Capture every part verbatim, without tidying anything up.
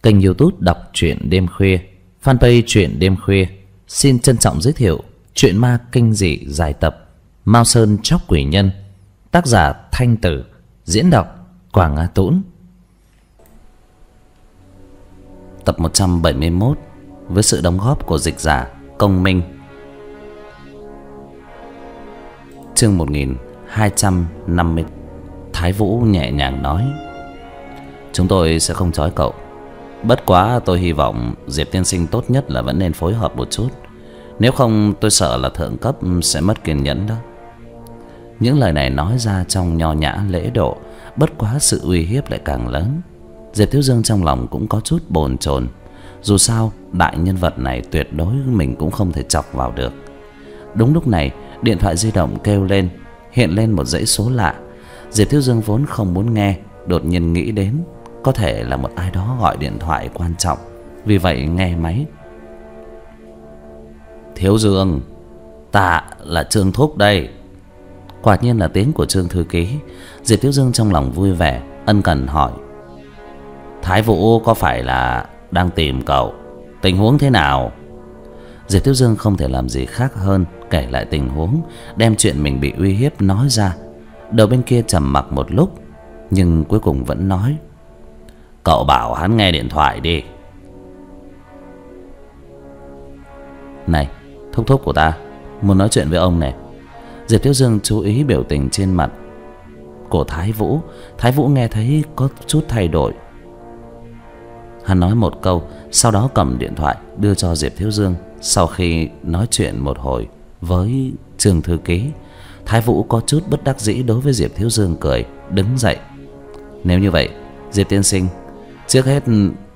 Kênh YouTube đọc truyện đêm khuya, fanpage truyện đêm khuya xin trân trọng giới thiệu truyện ma kinh dị dài tập Mao Sơn Chóc Quỷ Nhân, tác giả Thanh Tử, diễn đọc Quảng Nga Tũng. Tập một trăm bảy mươi mốt với sự đóng góp của dịch giả Công Minh. Chương một nghìn hai trăm năm mươi. Thái Vũ nhẹ nhàng nói: "Chúng tôi sẽ không trói cậu. Bất quá tôi hy vọng Diệp tiên sinh tốt nhất là vẫn nên phối hợp một chút. Nếu không tôi sợ là thượng cấp sẽ mất kiên nhẫn đó." Những lời này nói ra trong nho nhã lễ độ, bất quá sự uy hiếp lại càng lớn. Diệp Thiếu Dương trong lòng cũng có chút bồn chồn. Dù sao đại nhân vật này tuyệt đối mình cũng không thể chọc vào được. Đúng lúc này điện thoại di động kêu lên, hiện lên một dãy số lạ. Diệp Thiếu Dương vốn không muốn nghe, đột nhiên nghĩ đến có thể là một ai đó gọi điện thoại quan trọng, vì vậy nghe máy. "Thiếu Dương, ta là Trương Thúc đây." Quả nhiên là tiếng của Trương thư ký. Diệp Thiếu Dương trong lòng vui vẻ, ân cần hỏi: "Thái Vũ có phải là đang tìm cậu? Tình huống thế nào?" Diệp Thiếu Dương không thể làm gì khác hơn kể lại tình huống, đem chuyện mình bị uy hiếp nói ra. Đầu bên kia trầm mặc một lúc, nhưng cuối cùng vẫn nói: "Cậu bảo hắn nghe điện thoại đi." "Này, thúc thúc của ta muốn nói chuyện với ông này." Diệp Thiếu Dương chú ý biểu tình trên mặt của Thái Vũ. Thái Vũ nghe thấy có chút thay đổi. Hắn nói một câu, sau đó cầm điện thoại đưa cho Diệp Thiếu Dương. Sau khi nói chuyện một hồi với Trương thư ký, Thái Vũ có chút bất đắc dĩ đối với Diệp Thiếu Dương, cười đứng dậy: "Nếu như vậy, Diệp tiên sinh, trước hết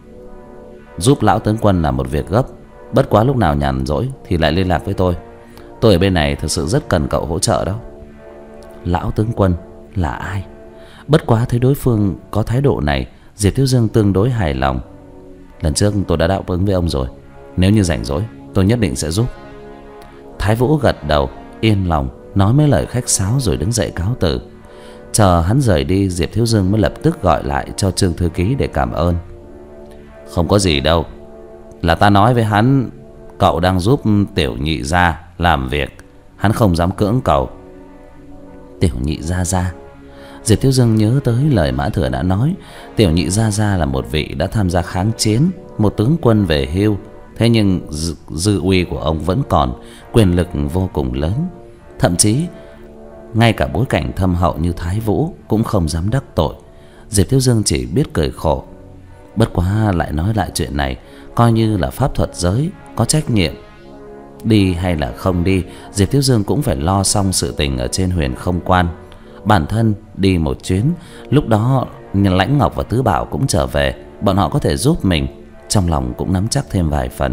giúp lão tướng quân làm một việc gấp. Bất quá lúc nào nhàn rỗi thì lại liên lạc với tôi. Tôi ở bên này thực sự rất cần cậu hỗ trợ đó." Lão tướng quân là ai? Bất quá thấy đối phương có thái độ này, Diệp Thiếu Dương tương đối hài lòng. "Lần trước tôi đã đáp ứng với ông rồi, nếu như rảnh rỗi tôi nhất định sẽ giúp." Thái Vũ gật đầu yên lòng, nói mấy lời khách sáo rồi đứng dậy cáo từ. Chờ hắn rời đi, Diệp Thiếu Dương mới lập tức gọi lại cho Trương thư ký để cảm ơn. "Không có gì đâu, là ta nói với hắn cậu đang giúp tiểu nhị gia làm việc, hắn không dám cưỡng cầu." Tiểu nhị gia gia? Diệp Thiếu Dương nhớ tới lời Mã Thừa đã nói, tiểu nhị gia gia là một vị đã tham gia kháng chiến, một tướng quân về hưu. Thế nhưng dư uy của ông vẫn còn, quyền lực vô cùng lớn. Thậm chí ngay cả bối cảnh thâm hậu như Thái Vũ cũng không dám đắc tội. Diệp Thiếu Dương chỉ biết cười khổ. Bất quá lại nói lại chuyện này, coi như là pháp thuật giới có trách nhiệm. Đi hay là không đi, Diệp Thiếu Dương cũng phải lo xong sự tình ở trên Huyền Không Quan. Bản thân đi một chuyến, lúc đó Lãnh Ngọc và Tứ Bảo cũng trở về, bọn họ có thể giúp mình, trong lòng cũng nắm chắc thêm vài phần.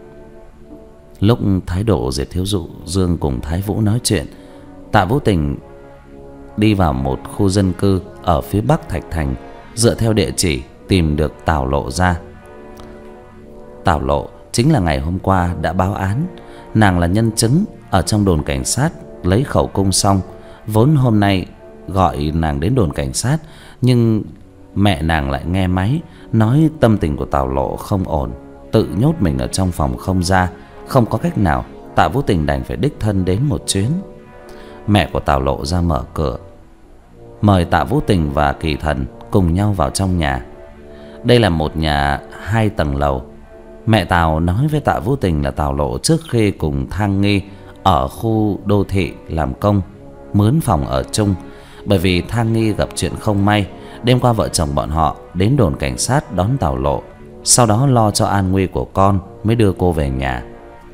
Lúc thái độ Diệp Thiếu Dương cùng Thái Vũ nói chuyện, Tạ Vũ Tình đi vào một khu dân cư ở phía bắc Thạch Thành, dựa theo địa chỉ tìm được Tào Lộ ra. Tào Lộ chính là ngày hôm qua đã báo án, nàng là nhân chứng ở trong đồn cảnh sát lấy khẩu cung xong. Vốn hôm nay gọi nàng đến đồn cảnh sát, nhưng mẹ nàng lại nghe máy nói tâm tình của Tào Lộ không ổn, tự nhốt mình ở trong phòng không ra. Không có cách nào, Tạ Vũ Tình đành phải đích thân đến một chuyến. Mẹ của Tào Lộ ra mở cửa, mời Tạ Vũ Tình và Kỳ Thần cùng nhau vào trong nhà. Đây là một nhà hai tầng lầu. Mẹ Tào nói với Tạ Vũ Tình là Tào Lộ trước khi cùng Thang Nghi ở khu đô thị làm công, mướn phòng ở chung. Bởi vì Thang Nghi gặp chuyện không may, đêm qua vợ chồng bọn họ đến đồn cảnh sát đón Tào Lộ, sau đó lo cho an nguy của con mới đưa cô về nhà.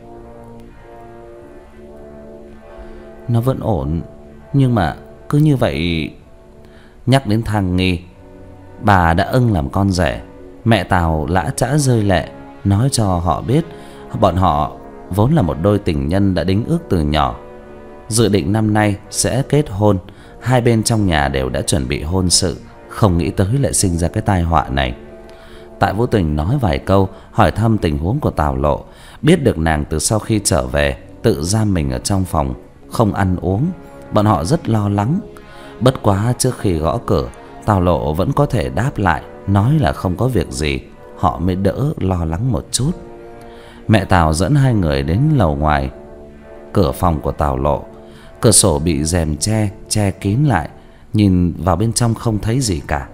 Nó vẫn ổn, nhưng mà cứ như vậy. Nhắc đến Thang Nghi, bà đã ưng làm con rể. Mẹ Tào lã chã rơi lệ, nói cho họ biết bọn họ vốn là một đôi tình nhân đã đính ước từ nhỏ, dự định năm nay sẽ kết hôn. Hai bên trong nhà đều đã chuẩn bị hôn sự, không nghĩ tới lại sinh ra cái tai họa này. Tạ Vũ Tình nói vài câu, hỏi thăm tình huống của Tào Lộ, biết được nàng từ sau khi trở về tự giam mình ở trong phòng, không ăn uống. Bọn họ rất lo lắng. Bất quá trước khi gõ cửa, Tào Lộ vẫn có thể đáp lại, nói là không có việc gì, họ mới đỡ lo lắng một chút. Mẹ Tào dẫn hai người đến lầu ngoài. Cửa phòng của Tào Lộ, cửa sổ bị rèm che che kín lại, nhìn vào bên trong không thấy gì cả.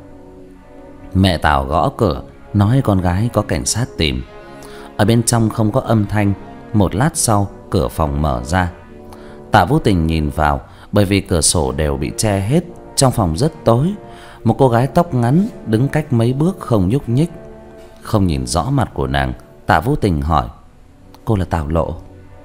Mẹ Tào gõ cửa, nói con gái có cảnh sát tìm. Ở bên trong không có âm thanh. Một lát sau, cửa phòng mở ra. Tạ Vũ Tình nhìn vào, bởi vì cửa sổ đều bị che hết, trong phòng rất tối. Một cô gái tóc ngắn đứng cách mấy bước không nhúc nhích. Không nhìn rõ mặt của nàng, Tạ Vũ Tình hỏi: cô là Tào Lộ?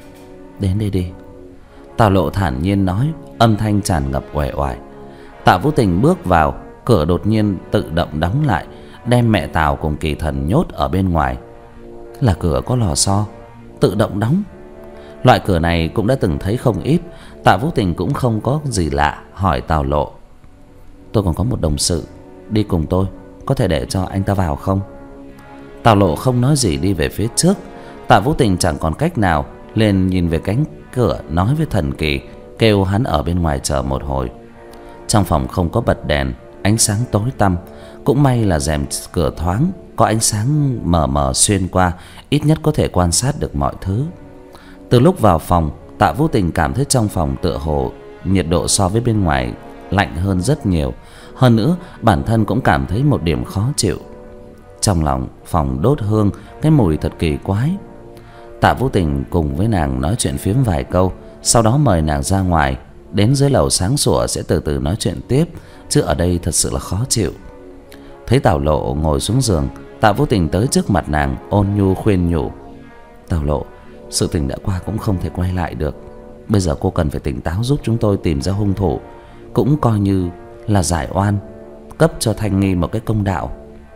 Đến đây đi. Tào Lộ thản nhiên nói, âm thanh tràn ngập uể oải. Tạ Vũ Tình bước vào, cửa đột nhiên tự động đóng lại, đem mẹ Tào cùng Kỳ Thần nhốt ở bên ngoài. Là cửa có lò xo, tự động đóng. Loại cửa này cũng đã từng thấy không ít. Tạ Vũ Tình cũng không có gì lạ, hỏi Tào Lộ: tôi còn có một đồng sự đi cùng tôi, có thể để cho anh ta vào không? Tào Lộ không nói gì đi về phía trước. Tạ Vũ Tình chẳng còn cách nào, liền nhìn về cánh cửa, nói với Thần Kỳ, kêu hắn ở bên ngoài chờ một hồi. Trong phòng không có bật đèn, ánh sáng tối tăm. Cũng may là rèm cửa thoáng, có ánh sáng mờ mờ xuyên qua, ít nhất có thể quan sát được mọi thứ. Từ lúc vào phòng, Tạ Vũ Tình cảm thấy trong phòng tựa hồ nhiệt độ so với bên ngoài lạnh hơn rất nhiều. Hơn nữa, bản thân cũng cảm thấy một điểm khó chịu. Trong lòng phòng đốt hương, cái mùi thật kỳ quái. Tạ Vũ Tình cùng với nàng nói chuyện phiếm vài câu, sau đó mời nàng ra ngoài. Đến dưới lầu sáng sủa sẽ từ từ nói chuyện tiếp, chứ ở đây thật sự là khó chịu. Thấy Tào Lộ ngồi xuống giường, Tạ Vũ Tình tới trước mặt nàng, ôn nhu khuyên nhủ: Tào Lộ, sự tình đã qua cũng không thể quay lại được. Bây giờ cô cần phải tỉnh táo giúp chúng tôi tìm ra hung thủ, cũng coi như là giải oan, cấp cho Thanh Nghi một cái công đạo.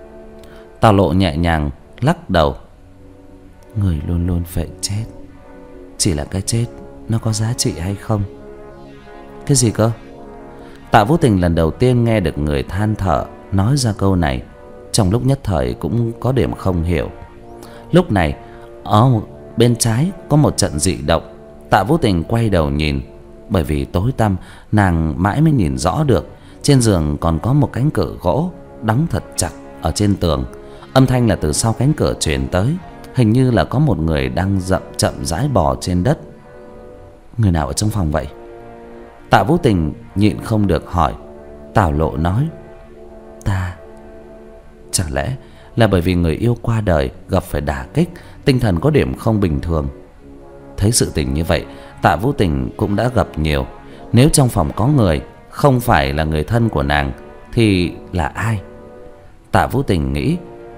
Tào Lộ nhẹ nhàng lắc đầu: người luôn luôn phải chết, chỉ là cái chết nó có giá trị hay không. Cái gì cơ? Tạ Vũ Tình lần đầu tiên nghe được người than thở nói ra câu này, trong lúc nhất thời cũng có điểm không hiểu. Lúc này ở bên trái có một trận dị động. Tạ Vũ Tình quay đầu nhìn, bởi vì tối tăm nàng mãi mới nhìn rõ được. Trên giường còn có một cánh cửa gỗ đóng thật chặt ở trên tường. Âm thanh là từ sau cánh cửa truyền tới, hình như là có một người đang dậm chậm rãi bò trên đất. Người nào ở trong phòng vậy? Tạ Vũ Tình nhịn không được hỏi. Tào Lộ nói: Ta. Chẳng lẽ là bởi vì người yêu qua đời gặp phải đả kích, tinh thần có điểm không bình thường? Thấy sự tình như vậy, Tạ Vũ Tình cũng đã gặp nhiều. Nếu trong phòng có người không phải là người thân của nàng thì là ai? Tạ Vũ Tình nghĩ,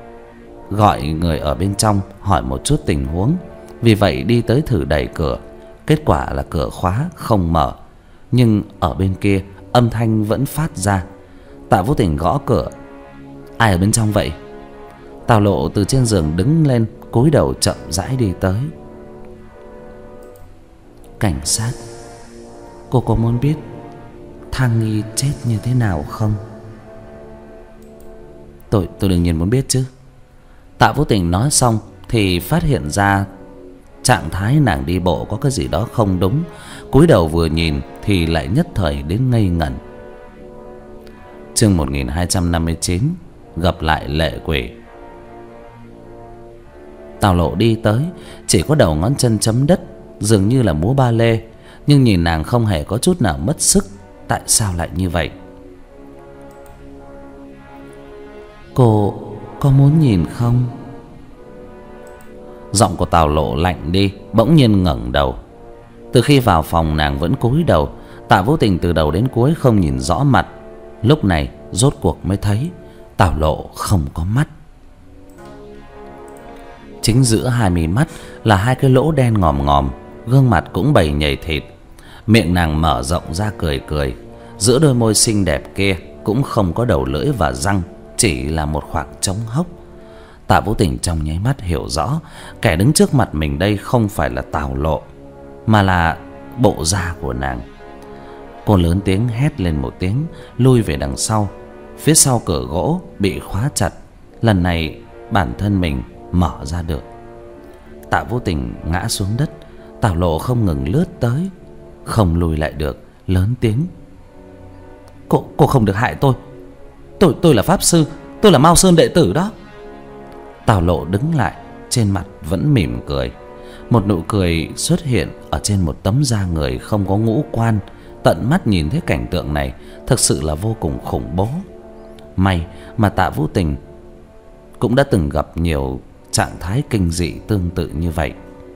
gọi người ở bên trong hỏi một chút tình huống. Vì vậy đi tới thử đẩy cửa. Kết quả là cửa khóa không mở, nhưng ở bên kia âm thanh vẫn phát ra. Tạ Vũ Tình gõ cửa: Ai ở bên trong vậy? Tào Lộ từ trên giường đứng lên, cúi đầu chậm rãi đi tới. Cảnh sát. Cô có muốn biết Thang Nghi chết như thế nào không? Tôi, tôi đương nhiên muốn biết chứ. Tạ Vũ Tình nói xong thì phát hiện ra trạng thái nàng đi bộ có cái gì đó không đúng. Cúi đầu vừa nhìn thì lại nhất thời đến ngây ngẩn. Chương một nghìn hai trăm năm mươi chín, gặp lại lệ quỷ. Tào Lộ đi tới, chỉ có đầu ngón chân chấm đất, dường như là múa ba lê. Nhưng nhìn nàng không hề có chút nào mất sức. Tại sao lại như vậy? Cô có muốn nhìn không? Giọng của Tào Lộ lạnh đi, bỗng nhiên ngẩng đầu. Từ khi vào phòng nàng vẫn cúi đầu. Tạ Vũ Tình từ đầu đến cuối không nhìn rõ mặt. Lúc này rốt cuộc mới thấy Tào Lộ không có mắt. Chính giữa hai mí mắt là hai cái lỗ đen ngòm ngòm. Gương mặt cũng bầy nhầy thịt. Miệng nàng mở rộng ra cười cười. Giữa đôi môi xinh đẹp kia cũng không có đầu lưỡi và răng, chỉ là một khoảng trống hốc. Tạ Vũ Tình trong nháy mắt hiểu rõ, kẻ đứng trước mặt mình đây không phải là Tào Lộ, mà là bộ da của nàng. Cô lớn tiếng hét lên một tiếng, lui về đằng sau. Phía sau cửa gỗ bị khóa chặt. Lần này bản thân mình mở ra được. Tạ Vũ Tình ngã xuống đất. Tào Lộ không ngừng lướt tới, không lùi lại được, lớn tiếng: Cô, cô không được hại tôi. Tôi, tôi là pháp sư, tôi là Mao Sơn đệ tử đó. Tào Lộ đứng lại, trên mặt vẫn mỉm cười. Một nụ cười xuất hiện ở trên một tấm da người không có ngũ quan. Tận mắt nhìn thấy cảnh tượng này thực sự là vô cùng khủng bố. May mà Tạ Vũ Tình cũng đã từng gặp nhiều trạng thái kinh dị tương tự như vậy.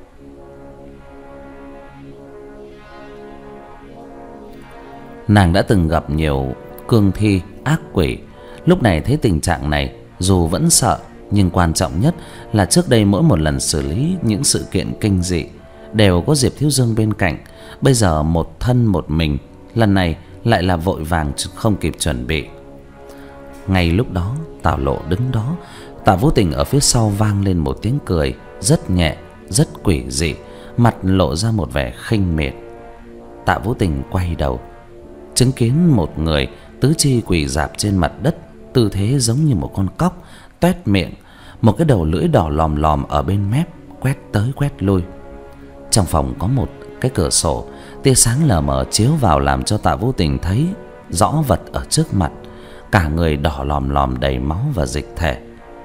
Nàng đã từng gặp nhiều cương thi, ác quỷ. Lúc này thấy tình trạng này, dù vẫn sợ, nhưng quan trọng nhất là trước đây mỗi một lần xử lý những sự kiện kinh dị đều có Diệp Thiếu Dương bên cạnh. Bây giờ một thân một mình, lần này lại là vội vàng không kịp chuẩn bị. Ngay lúc đó, Tào Lộ đứng đó, Tạ Vũ Tình ở phía sau vang lên một tiếng cười rất nhẹ, rất quỷ dị, mặt lộ ra một vẻ khinh miệt. Tạ Vũ Tình quay đầu, chứng kiến một người tứ chi quỳ rạp trên mặt đất, tư thế giống như một con cóc, toét miệng, một cái đầu lưỡi đỏ lòm lòm ở bên mép quét tới quét lui. Trong phòng có một cái cửa sổ, tia sáng lờ mờ chiếu vào làm cho Tạ Vũ Tình thấy rõ vật ở trước mặt. Cả người đỏ lòm lòm đầy máu và dịch thể.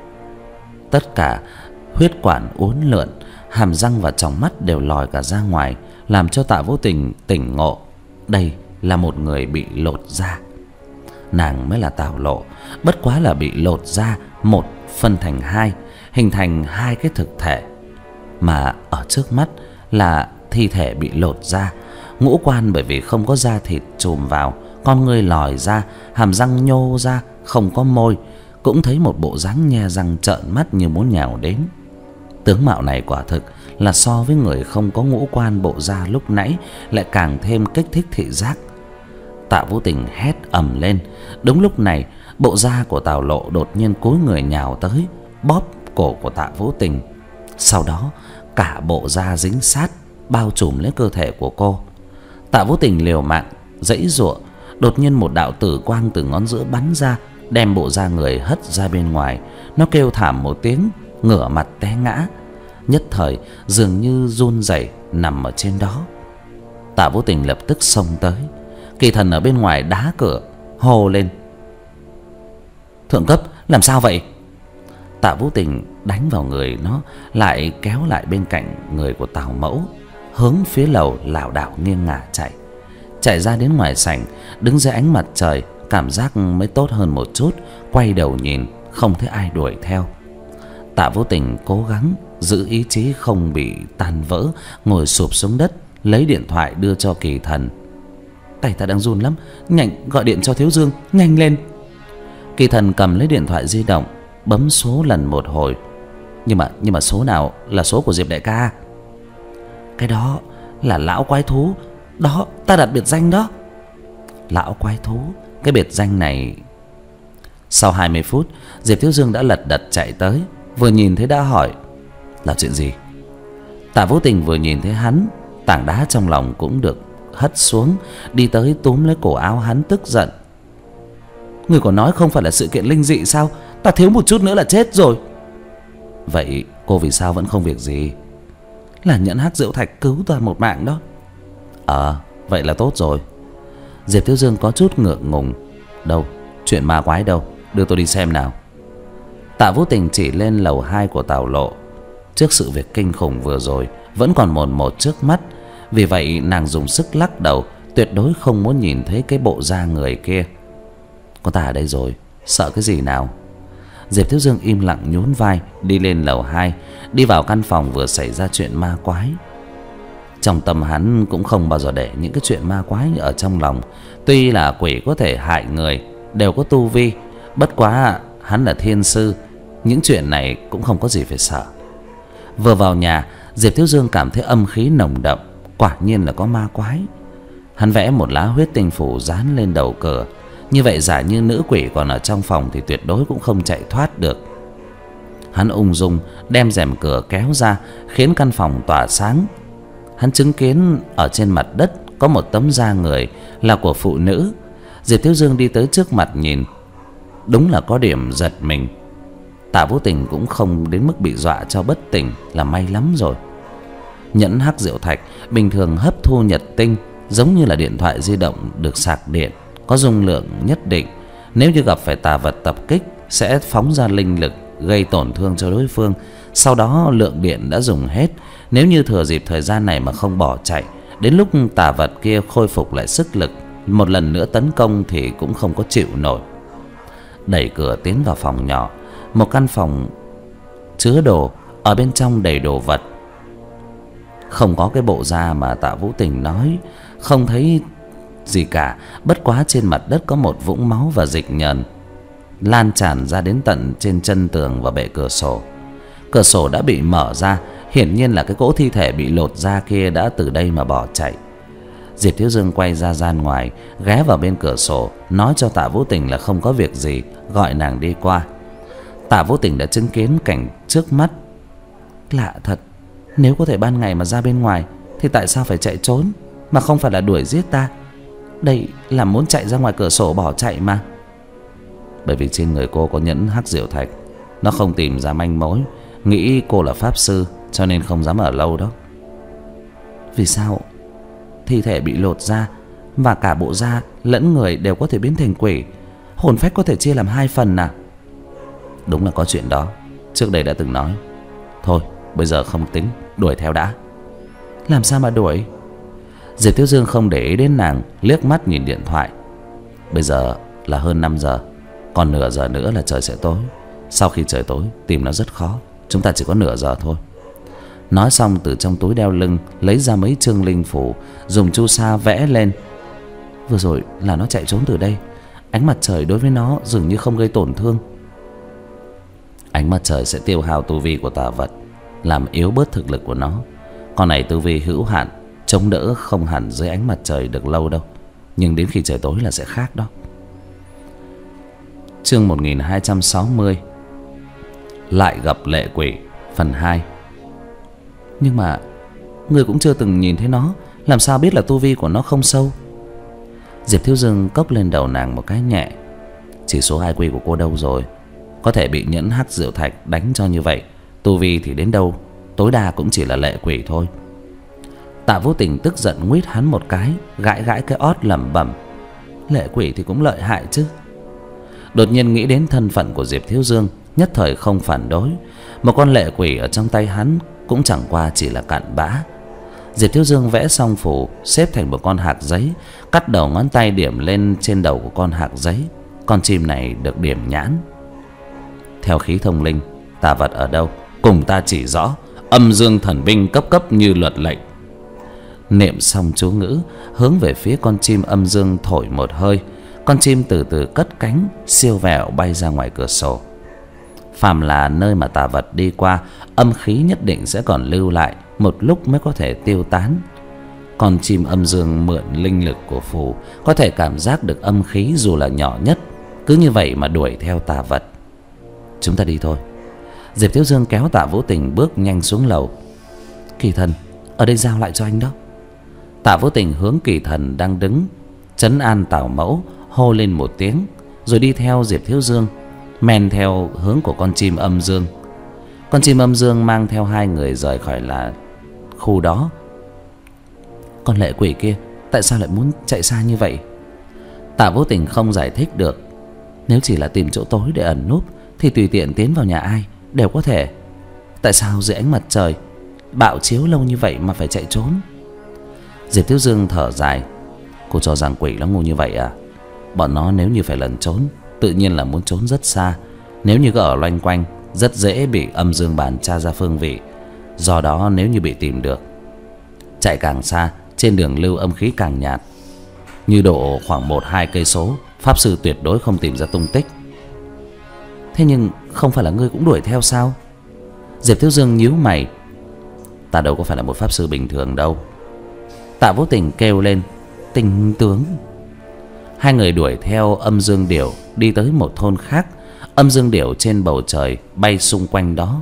Tất cả huyết quản uốn lượn, hàm răng và tròng mắt đều lòi cả ra ngoài, làm cho Tạ Vũ Tình tỉnh ngộ. Đây là một người bị lột da. Nàng mới là Tào Lộ, bất quá là bị lột da một phân thành hai, hình thành hai cái thực thể. Mà ở trước mắt là thi thể bị lột da, ngũ quan bởi vì không có da thịt chùm vào, con ngươi lòi ra, hàm răng nhô ra, không có môi, cũng thấy một bộ dáng nhe răng trợn mắt như muốn nhào đến. Tướng mạo này quả thực là so với người không có ngũ quan bộ da lúc nãy lại càng thêm kích thích thị giác. Tạ Vũ Tình hét ầm lên. Đúng lúc này, bộ da của Tào Lộ đột nhiên cúi người nhào tới, bóp cổ của Tạ Vũ Tình. Sau đó, cả bộ da dính sát bao trùm lấy cơ thể của cô. Tạ Vũ Tình liều mạng giãy giụa, đột nhiên một đạo tử quang từ ngón giữa bắn ra, đem bộ da người hất ra bên ngoài. Nó kêu thảm một tiếng, ngửa mặt té ngã, nhất thời dường như run rẩy nằm ở trên đó. Tạ Vũ Tình lập tức xông tới. Kỳ Thần ở bên ngoài đá cửa, hô lên: "Thượng cấp, làm sao vậy?" Tạ Vũ Tình đánh vào người nó, lại kéo lại bên cạnh người của Tào Mẫu, hướng phía lầu lảo đảo nghiêng ngả chạy. Chạy ra đến ngoài sảnh, đứng dưới ánh mặt trời, cảm giác mới tốt hơn một chút. Quay đầu nhìn, không thấy ai đuổi theo. Tạ Vũ Tình cố gắng giữ ý chí không bị tan vỡ, ngồi sụp xuống đất, lấy điện thoại đưa cho Kỳ Thần. "Tay ta đang run lắm, nhanh gọi điện cho Thiếu Dương, nhanh lên." Kỳ Thần cầm lấy điện thoại di động, bấm số lần một hồi. Nhưng mà nhưng mà số nào là số của Diệp đại ca? "Cái đó là lão quái thú đó, ta đặt biệt danh đó." "Lão quái thú?" Cái biệt danh này. Sau hai mươi phút, Diệp Thiếu Dương đã lật đật chạy tới, vừa nhìn thấy đã hỏi: "Là chuyện gì?" Tạ Vũ Tình vừa nhìn thấy hắn, tảng đá trong lòng cũng được hất xuống, đi tới túm lấy cổ áo hắn tức giận: "Người còn nói không phải là sự kiện linh dị sao? Ta thiếu một chút nữa là chết rồi." "Vậy cô vì sao vẫn không việc gì?" "Là nhẫn hắc diệu thạch cứu ta một mạng đó." "Ờ, vậy là tốt rồi." Diệp Thiếu Dương có chút ngượng ngùng: "Đâu, chuyện ma quái đâu, đưa tôi đi xem nào." Tạ Vũ Tình chỉ lên lầu hai của Tào Lộ. Trước sự việc kinh khủng vừa rồi, vẫn còn mồn một trước mắt, vì vậy nàng dùng sức lắc đầu, tuyệt đối không muốn nhìn thấy cái bộ da người kia. "Có ta ở đây rồi, sợ cái gì nào?" Diệp Thiếu Dương im lặng nhún vai, đi lên lầu hai, đi vào căn phòng vừa xảy ra chuyện ma quái. Trong tâm hắn cũng không bao giờ để những cái chuyện ma quái ở trong lòng. Tuy là quỷ có thể hại người, đều có tu vi, bất quá hắn là thiên sư, những chuyện này cũng không có gì phải sợ. Vừa vào nhà, Diệp Thiếu Dương cảm thấy âm khí nồng đậm, quả nhiên là có ma quái. Hắn vẽ một lá huyết tinh phủ dán lên đầu cửa, như vậy giả như nữ quỷ còn ở trong phòng thì tuyệt đối cũng không chạy thoát được. Hắn ung dung đem rèm cửa kéo ra, khiến căn phòng tỏa sáng. Hắn chứng kiến ở trên mặt đất có một tấm da người là của phụ nữ. Diệp Thiếu Dương đi tới trước mặt nhìn, đúng là có điểm giật mình. Tạ Vũ Tình cũng không đến mức bị dọa cho bất tỉnh là may lắm rồi. Nhẫn hắc diệu thạch bình thường hấp thu nhật tinh, giống như là điện thoại di động được sạc điện, có dung lượng nhất định. Nếu như gặp phải tà vật tập kích sẽ phóng ra linh lực gây tổn thương cho đối phương. Sau đó lượng điện đã dùng hết. Nếu như thừa dịp thời gian này mà không bỏ chạy, đến lúc tà vật kia khôi phục lại sức lực, một lần nữa tấn công thì cũng không có chịu nổi. Đẩy cửa tiến vào phòng nhỏ, một căn phòng chứa đồ, ở bên trong đầy đồ vật. Không có cái bộ da mà Tạ Vũ Tình nói, không thấy gì cả. Bất quá trên mặt đất có một vũng máu và dịch nhờn lan tràn ra đến tận trên chân tường và bệ cửa sổ. Cửa sổ đã bị mở ra, hiển nhiên là cái cỗ thi thể bị lột da kia đã từ đây mà bỏ chạy. Diệp Thiếu Dương quay ra gian ngoài, ghé vào bên cửa sổ, nói cho Tạ Vũ Tình là không có việc gì, gọi nàng đi qua. Tạ Vũ Tình đã chứng kiến cảnh trước mắt. Lạ thật, nếu có thể ban ngày mà ra bên ngoài thì tại sao phải chạy trốn, mà không phải là đuổi giết ta? Đây là muốn chạy ra ngoài cửa sổ bỏ chạy mà. Bởi vì trên người cô có nhẫn hắc diệu thạch, nó không tìm ra manh mối, nghĩ cô là pháp sư cho nên không dám ở lâu đó. Vì sao thi thể bị lột da và cả bộ da lẫn người đều có thể biến thành quỷ? Hồn phách có thể chia làm hai phần à? Đúng là có chuyện đó, trước đây đã từng nói. Thôi bây giờ không tính, đuổi theo đã. Làm sao mà đuổi? Diệp Thiếu Dương không để ý đến nàng, liếc mắt nhìn điện thoại. Bây giờ là hơn năm giờ, còn nửa giờ nữa là trời sẽ tối. Sau khi trời tối tìm nó rất khó, chúng ta chỉ có nửa giờ thôi. Nói xong từ trong túi đeo lưng lấy ra mấy chương linh phủ, dùng chu sa vẽ lên. Vừa rồi là nó chạy trốn từ đây, ánh mặt trời đối với nó dường như không gây tổn thương. Ánh mặt trời sẽ tiêu hao tu vi của tà vật, làm yếu bớt thực lực của nó. Con này tu vi hữu hạn, chống đỡ không hẳn dưới ánh mặt trời được lâu đâu, nhưng đến khi trời tối là sẽ khác đó. Chương một nghìn hai trăm sáu mươi, lại gặp lệ quỷ, phần hai. Nhưng mà người cũng chưa từng nhìn thấy nó, làm sao biết là tu vi của nó không sâu? Diệp Thiếu Dương cốc lên đầu nàng một cái nhẹ. Chỉ số i kiu của cô đâu rồi? Có thể bị nhẫn hắc diệu thạch đánh cho như vậy, tu vi thì đến đâu, tối đa cũng chỉ là lệ quỷ thôi. Tạ Vũ Tình tức giận nguýt hắn một cái, gãi gãi cái ót lẩm bẩm. Lệ quỷ thì cũng lợi hại chứ. Đột nhiên nghĩ đến thân phận của Diệp Thiếu Dương, nhất thời không phản đối. Một con lệ quỷ ở trong tay hắn cũng chẳng qua chỉ là cặn bã. Diệp Thiếu Dương vẽ xong phù, xếp thành một con hạc giấy, cắt đầu ngón tay điểm lên trên đầu của con hạc giấy. Con chim này được điểm nhãn. Theo khí thông linh, tà vật ở đâu cùng ta chỉ rõ, âm dương thần binh cấp cấp như luật lệnh. Niệm xong chú ngữ, hướng về phía con chim âm dương thổi một hơi. Con chim từ từ cất cánh, siêu vẹo bay ra ngoài cửa sổ. Phàm là nơi mà tà vật đi qua, âm khí nhất định sẽ còn lưu lại, một lúc mới có thể tiêu tán. Con chim âm dương mượn linh lực của phù, có thể cảm giác được âm khí dù là nhỏ nhất. Cứ như vậy mà đuổi theo tà vật. Chúng ta đi thôi. Diệp Thiếu Dương kéo Tạ Vũ Tình bước nhanh xuống lầu. Kỳ thần, ở đây giao lại cho anh đó. Tạ Vũ Tình hướng Kỳ thần đang đứng trấn an Tào Mẫu, hô lên một tiếng, rồi đi theo Diệp Thiếu Dương, men theo hướng của con chim âm dương. Con chim âm dương mang theo hai người rời khỏi là khu đó. Con lệ quỷ kia tại sao lại muốn chạy xa như vậy? Tạ Vũ Tình không giải thích được. Nếu chỉ là tìm chỗ tối để ẩn núp thì tùy tiện tiến vào nhà ai đều có thể. Tại sao dưới ánh mặt trời bạo chiếu lâu như vậy mà phải chạy trốn? Diệp Thiếu Dương thở dài. Cô cho rằng quỷ nó ngu như vậy à? Bọn nó nếu như phải lẩn trốn, tự nhiên là muốn trốn rất xa. Nếu như cứ ở loanh quanh, rất dễ bị âm dương bàn tra ra phương vị. Do đó nếu như bị tìm được, chạy càng xa, trên đường lưu âm khí càng nhạt. Như độ khoảng một hai cây số, pháp sư tuyệt đối không tìm ra tung tích. Thế nhưng không phải là ngươi cũng đuổi theo sao? Diệp Thiếu Dương nhíu mày. Ta đâu có phải là một pháp sư bình thường đâu. Tạ Vũ Tình kêu lên. Tình tướng. Hai người đuổi theo âm dương điểu đi tới một thôn khác. Âm dương điểu trên bầu trời bay xung quanh đó.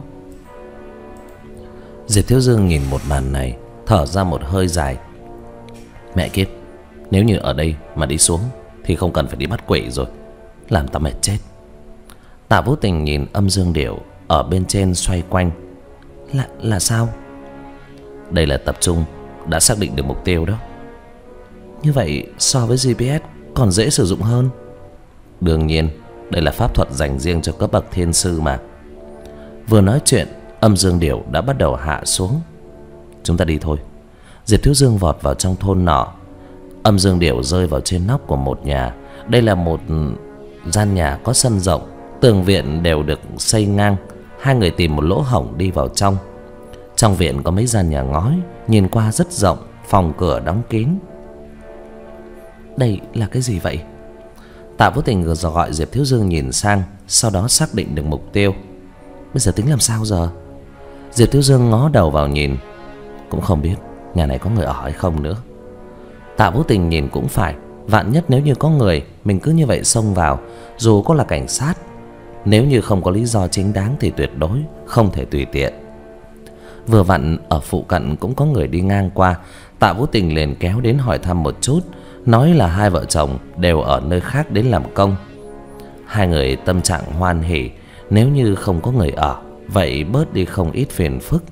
Diệp Thiếu Dương nhìn một màn này, thở ra một hơi dài. Mẹ kiếp, nếu như ở đây mà đi xuống thì không cần phải đi bắt quỷ rồi, làm ta mệt chết. Tạ Vũ Tình nhìn âm dương điểu ở bên trên xoay quanh. Là, là sao? Đây là tập trung, đã xác định được mục tiêu đó. Như vậy so với giê pê ét còn dễ sử dụng hơn. Đương nhiên, đây là pháp thuật dành riêng cho cấp bậc thiên sư mà. Vừa nói chuyện, âm dương điểu đã bắt đầu hạ xuống. Chúng ta đi thôi. Diệp Thiếu Dương vọt vào trong thôn nọ. Âm dương điểu rơi vào trên nóc của một nhà. Đây là một gian nhà có sân rộng, tường viện đều được xây ngang. Hai người tìm một lỗ hổng đi vào trong. Trong viện có mấy gian nhà ngói, nhìn qua rất rộng, phòng cửa đóng kín. Đây là cái gì vậy? Tạ Vũ Tình vừa gọi Diệp Thiếu Dương nhìn sang, sau đó xác định được mục tiêu. Bây giờ tính làm sao giờ? Diệp Thiếu Dương ngó đầu vào nhìn, cũng không biết nhà này có người ở hay không nữa. Tạ Vũ Tình nhìn cũng phải, vạn nhất nếu như có người, mình cứ như vậy xông vào, dù có là cảnh sát, nếu như không có lý do chính đáng thì tuyệt đối không thể tùy tiện. Vừa vặn ở phụ cận cũng có người đi ngang qua, Tạ Vũ Tình liền kéo đến hỏi thăm một chút, nói là hai vợ chồng đều ở nơi khác đến làm công. Hai người tâm trạng hoan hỉ, nếu như không có người ở, vậy bớt đi không ít phiền phức.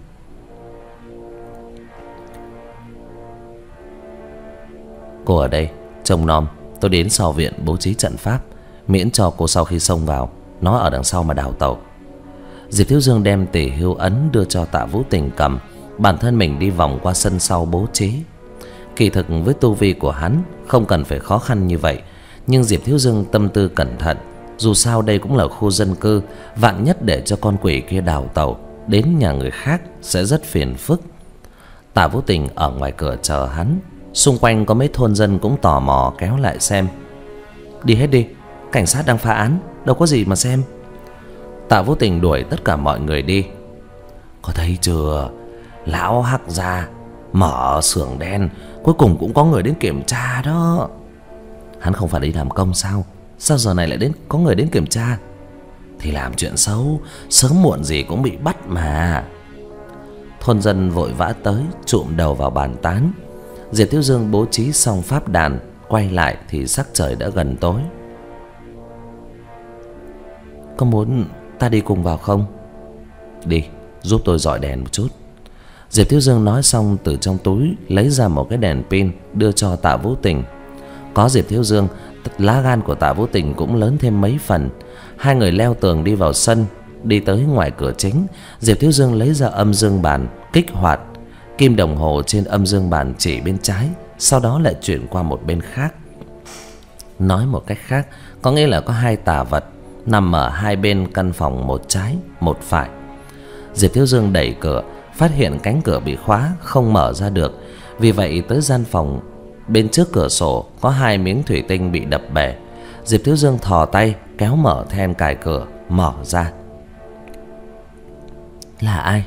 Cô ở đây trông nom, tôi đến sau viện bố trí trận pháp, miễn cho cô sau khi xông vào, nó ở đằng sau mà đào tẩu. Diệp Thiếu Dương đem tỷ hưu ấn đưa cho Tạ Vũ Tình cầm, bản thân mình đi vòng qua sân sau bố trí. Kỳ thực với tu vi của hắn không cần phải khó khăn như vậy, nhưng Diệp Thiếu Dương tâm tư cẩn thận, dù sao đây cũng là khu dân cư, vạn nhất để cho con quỷ kia đào tẩu đến nhà người khác sẽ rất phiền phức. Tạ Vũ Tình ở ngoài cửa chờ hắn, xung quanh có mấy thôn dân cũng tò mò kéo lại xem. Đi hết đi, cảnh sát đang phá án, đâu có gì mà xem. Tạ Vũ Tình đuổi tất cả mọi người đi. Có thấy chưa, lão Hắc gia mở xưởng đen, cuối cùng cũng có người đến kiểm tra đó. Hắn không phải đi làm công sao? Sao giờ này lại đến có người đến kiểm tra? Thì làm chuyện xấu, sớm muộn gì cũng bị bắt mà. Thôn dân vội vã tới, chụm đầu vào bàn tán. Diệp Thiếu Dương bố trí xong pháp đàn, quay lại thì sắc trời đã gần tối. Có muốn ta đi cùng vào không? Đi, giúp tôi dọi đèn một chút. Diệp Thiếu Dương nói xong, từ trong túi lấy ra một cái đèn pin đưa cho Tạ Vũ Tình. Có Diệp Thiếu Dương, lá gan của Tạ Vũ Tình cũng lớn thêm mấy phần. Hai người leo tường đi vào sân. Đi tới ngoài cửa chính, Diệp Thiếu Dương lấy ra âm dương bàn, kích hoạt. Kim đồng hồ trên âm dương bàn chỉ bên trái, sau đó lại chuyển qua một bên khác. Nói một cách khác, có nghĩa là có hai tà vật nằm ở hai bên căn phòng, một trái một phải. Diệp Thiếu Dương đẩy cửa, phát hiện cánh cửa bị khóa, không mở ra được. Vì vậy tới gian phòng bên trước cửa sổ có hai miếng thủy tinh bị đập bể. Diệp Thiếu Dương thò tay kéo mở then cài cửa, mở ra. Là ai?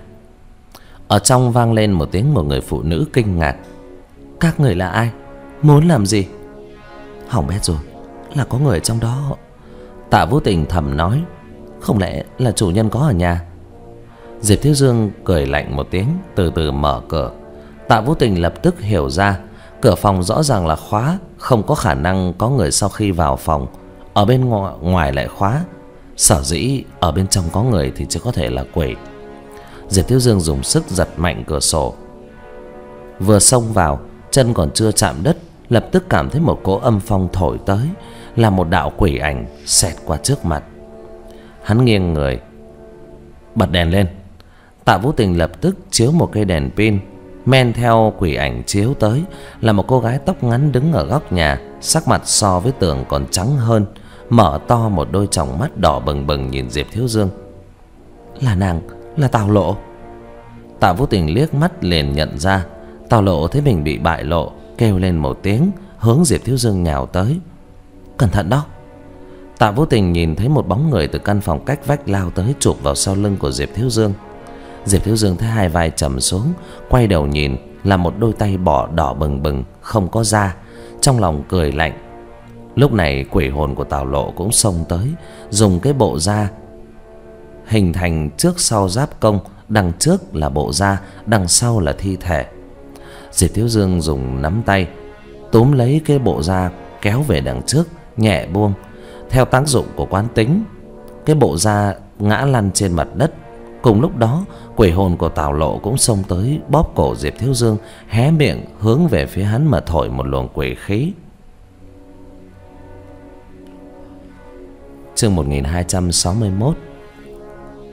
Ở trong vang lên một tiếng một người phụ nữ kinh ngạc. Các người là ai? Muốn làm gì? Hỏng bét rồi, là có người ở trong đó. Tạ Vũ Tình thầm nói. Không lẽ là chủ nhân có ở nhà? Diệp Thiếu Dương cười lạnh một tiếng, từ từ mở cửa. Tạ Vũ Tình lập tức hiểu ra, cửa phòng rõ ràng là khóa, không có khả năng có người sau khi vào phòng ở bên ngoài, ngoài lại khóa. Sở dĩ ở bên trong có người thì chỉ có thể là quỷ. Diệp Thiếu Dương dùng sức giật mạnh cửa sổ. Vừa xông vào, chân còn chưa chạm đất, lập tức cảm thấy một cỗ âm phong thổi tới, là một đạo quỷ ảnh xẹt qua trước mặt. Hắn nghiêng người, bật đèn lên. Tạ Vũ Tình lập tức chiếu một cây đèn pin, men theo quỷ ảnh chiếu tới là một cô gái tóc ngắn đứng ở góc nhà, sắc mặt so với tường còn trắng hơn, mở to một đôi tròng mắt đỏ bừng bừng nhìn Diệp Thiếu Dương. Là nàng, là Tào Lộ. Tạ Vũ Tình liếc mắt liền nhận ra. Tào Lộ thấy mình bị bại lộ, kêu lên một tiếng, hướng Diệp Thiếu Dương nhào tới. Cẩn thận đó. Tạ Vũ Tình nhìn thấy một bóng người từ căn phòng cách vách lao tới, chụp vào sau lưng của Diệp Thiếu Dương. Diệp Thiếu Dương thấy hai vai trầm xuống, quay đầu nhìn là một đôi tay bỏ đỏ bừng bừng, không có da, trong lòng cười lạnh. Lúc này quỷ hồn của Tào Lộ cũng xông tới, dùng cái bộ da hình thành trước sau giáp công, đằng trước là bộ da, đằng sau là thi thể. Diệp Thiếu Dương dùng nắm tay túm lấy cái bộ da kéo về đằng trước, nhẹ buông. Theo tác dụng của quán tính, cái bộ da ngã lăn trên mặt đất. Cùng lúc đó, quỷ hồn của Tào Lộ cũng xông tới, bóp cổ Diệp Thiếu Dương, hé miệng hướng về phía hắn mà thổi một luồng quỷ khí. Chương một nghìn hai trăm sáu mươi mốt.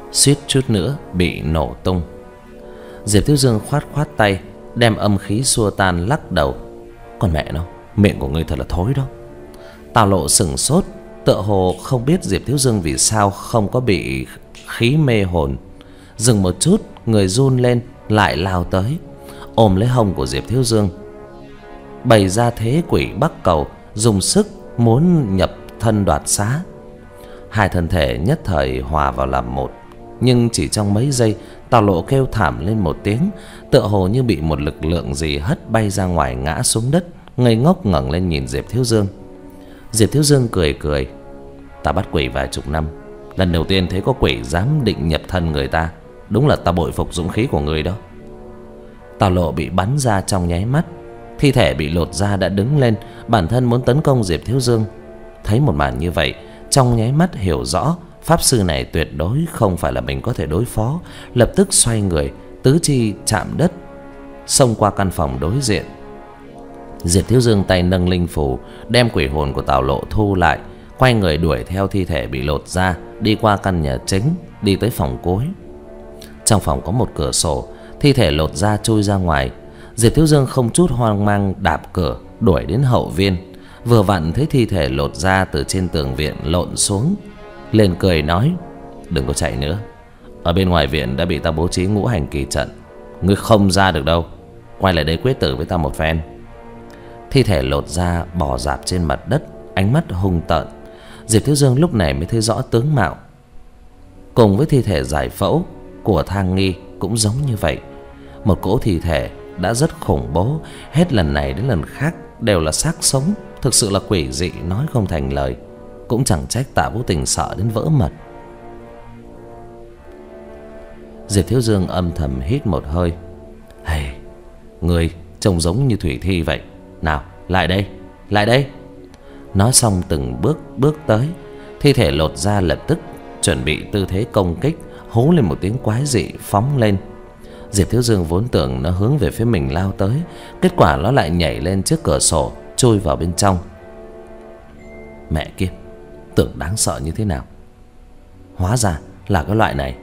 suýt chút nữa bị nổ tung. Diệp Thiếu Dương khoát khoát tay, đem âm khí xua tan, lắc đầu. Còn mẹ nó, miệng của ngươi thật là thối đó. Tào Lộ sững sốt, tựa hồ không biết Diệp Thiếu Dương vì sao không có bị khí mê hồn. Dừng một chút, người run lên, lại lao tới, ôm lấy hông của Diệp Thiếu Dương, bày ra thế quỷ bắc cầu, dùng sức muốn nhập thân đoạt xá. Hai thân thể nhất thời hòa vào làm một, nhưng chỉ trong mấy giây, Tào Lộ kêu thảm lên một tiếng, tựa hồ như bị một lực lượng gì hất bay ra ngoài, ngã xuống đất, ngây ngốc ngẩng lên nhìn Diệp Thiếu Dương. Diệp Thiếu Dương cười cười. Ta bắt quỷ vài chục năm, lần đầu tiên thấy có quỷ dám định nhập thân người ta. Đúng là ta bội phục dũng khí của người đó. Tào Lộ bị bắn ra trong nháy mắt, thi thể bị lột ra đã đứng lên, bản thân muốn tấn công Diệp Thiếu Dương. Thấy một màn như vậy, trong nháy mắt hiểu rõ pháp sư này tuyệt đối không phải là mình có thể đối phó, lập tức xoay người, tứ chi chạm đất, xông qua căn phòng đối diện. Diệp Thiếu Dương tay nâng linh phù, đem quỷ hồn của Tào Lộ thu lại, quay người đuổi theo thi thể bị lột ra, đi qua căn nhà chính, đi tới phòng cuối. Trong phòng có một cửa sổ, thi thể lột ra chui ra ngoài. Diệp Thiếu Dương không chút hoang mang đạp cửa đuổi đến hậu viên, vừa vặn thấy thi thể lột ra từ trên tường viện lộn xuống, lên cười nói: đừng có chạy nữa, ở bên ngoài viện đã bị ta bố trí ngũ hành kỳ trận, ngươi không ra được đâu, quay lại đây quyết tử với ta một phen. Thi thể lột ra bò rạp trên mặt đất, ánh mắt hung tợn. Diệp Thiếu Dương lúc này mới thấy rõ tướng mạo. Cùng với thi thể giải phẫu của Thang Nghi cũng giống như vậy, một cỗ thi thể đã rất khủng bố, hết lần này đến lần khác đều là xác sống, thực sự là quỷ dị nói không thành lời. Cũng chẳng trách Tạ Vũ Tình sợ đến vỡ mật. Diệp Thiếu Dương âm thầm hít một hơi. Hey, người trông giống như thủy thi vậy. Nào, lại đây, lại đây. Nói xong từng bước bước tới. Thi thể lột ra lập tức chuẩn bị tư thế công kích, hú lên một tiếng quái dị phóng lên. Diệp Thiếu Dương vốn tưởng nó hướng về phía mình lao tới, kết quả nó lại nhảy lên trước cửa sổ, chui vào bên trong. Mẹ kiếp, tưởng đáng sợ như thế nào, hóa ra là cái loại này.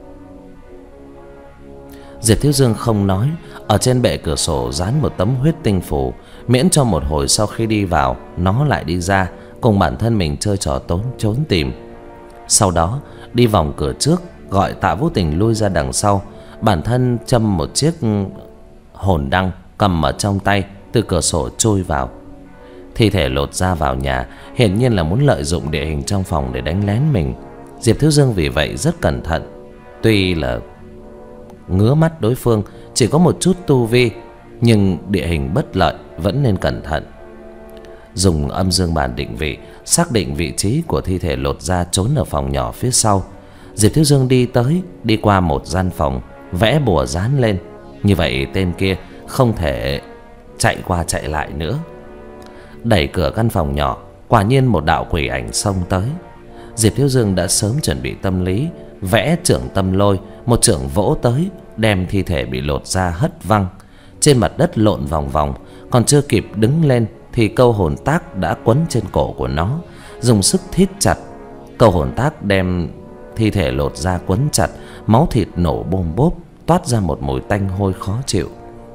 Diệp Thiếu Dương không nói, ở trên bệ cửa sổ dán một tấm huyết tinh phù, miễn cho một hồi sau khi đi vào nó lại đi ra, cùng bản thân mình chơi trò tốn trốn tìm. Sau đó đi vòng cửa trước, gọi Tạ Vũ Tình lui ra đằng sau, bản thân châm một chiếc hồn đăng cầm ở trong tay, từ cửa sổ chui vào. Thi thể lột ra vào nhà, hiển nhiên là muốn lợi dụng địa hình trong phòng để đánh lén mình. Diệp Thiếu Dương vì vậy rất cẩn thận. Tuy là ngứa mắt đối phương chỉ có một chút tu vi, nhưng địa hình bất lợi, vẫn nên cẩn thận. Dùng âm dương bàn định vị, xác định vị trí của thi thể lột ra trốn ở phòng nhỏ phía sau. Diệp Thiếu Dương đi tới, đi qua một gian phòng, vẽ bùa dán lên. Như vậy tên kia không thể chạy qua chạy lại nữa. Đẩy cửa căn phòng nhỏ, quả nhiên một đạo quỷ ảnh xông tới. Diệp Thiếu Dương đã sớm chuẩn bị tâm lý, vẽ trưởng tâm lôi, một chưởng vỗ tới, đem thi thể bị lột ra hất văng trên mặt đất lộn vòng vòng. Còn chưa kịp đứng lên thì câu hồn tác đã quấn trên cổ của nó, dùng sức thít chặt. Câu hồn tác đem thi thể lột ra quấn chặt, máu thịt nổ bôm bốp, toát ra một mùi tanh hôi khó chịu.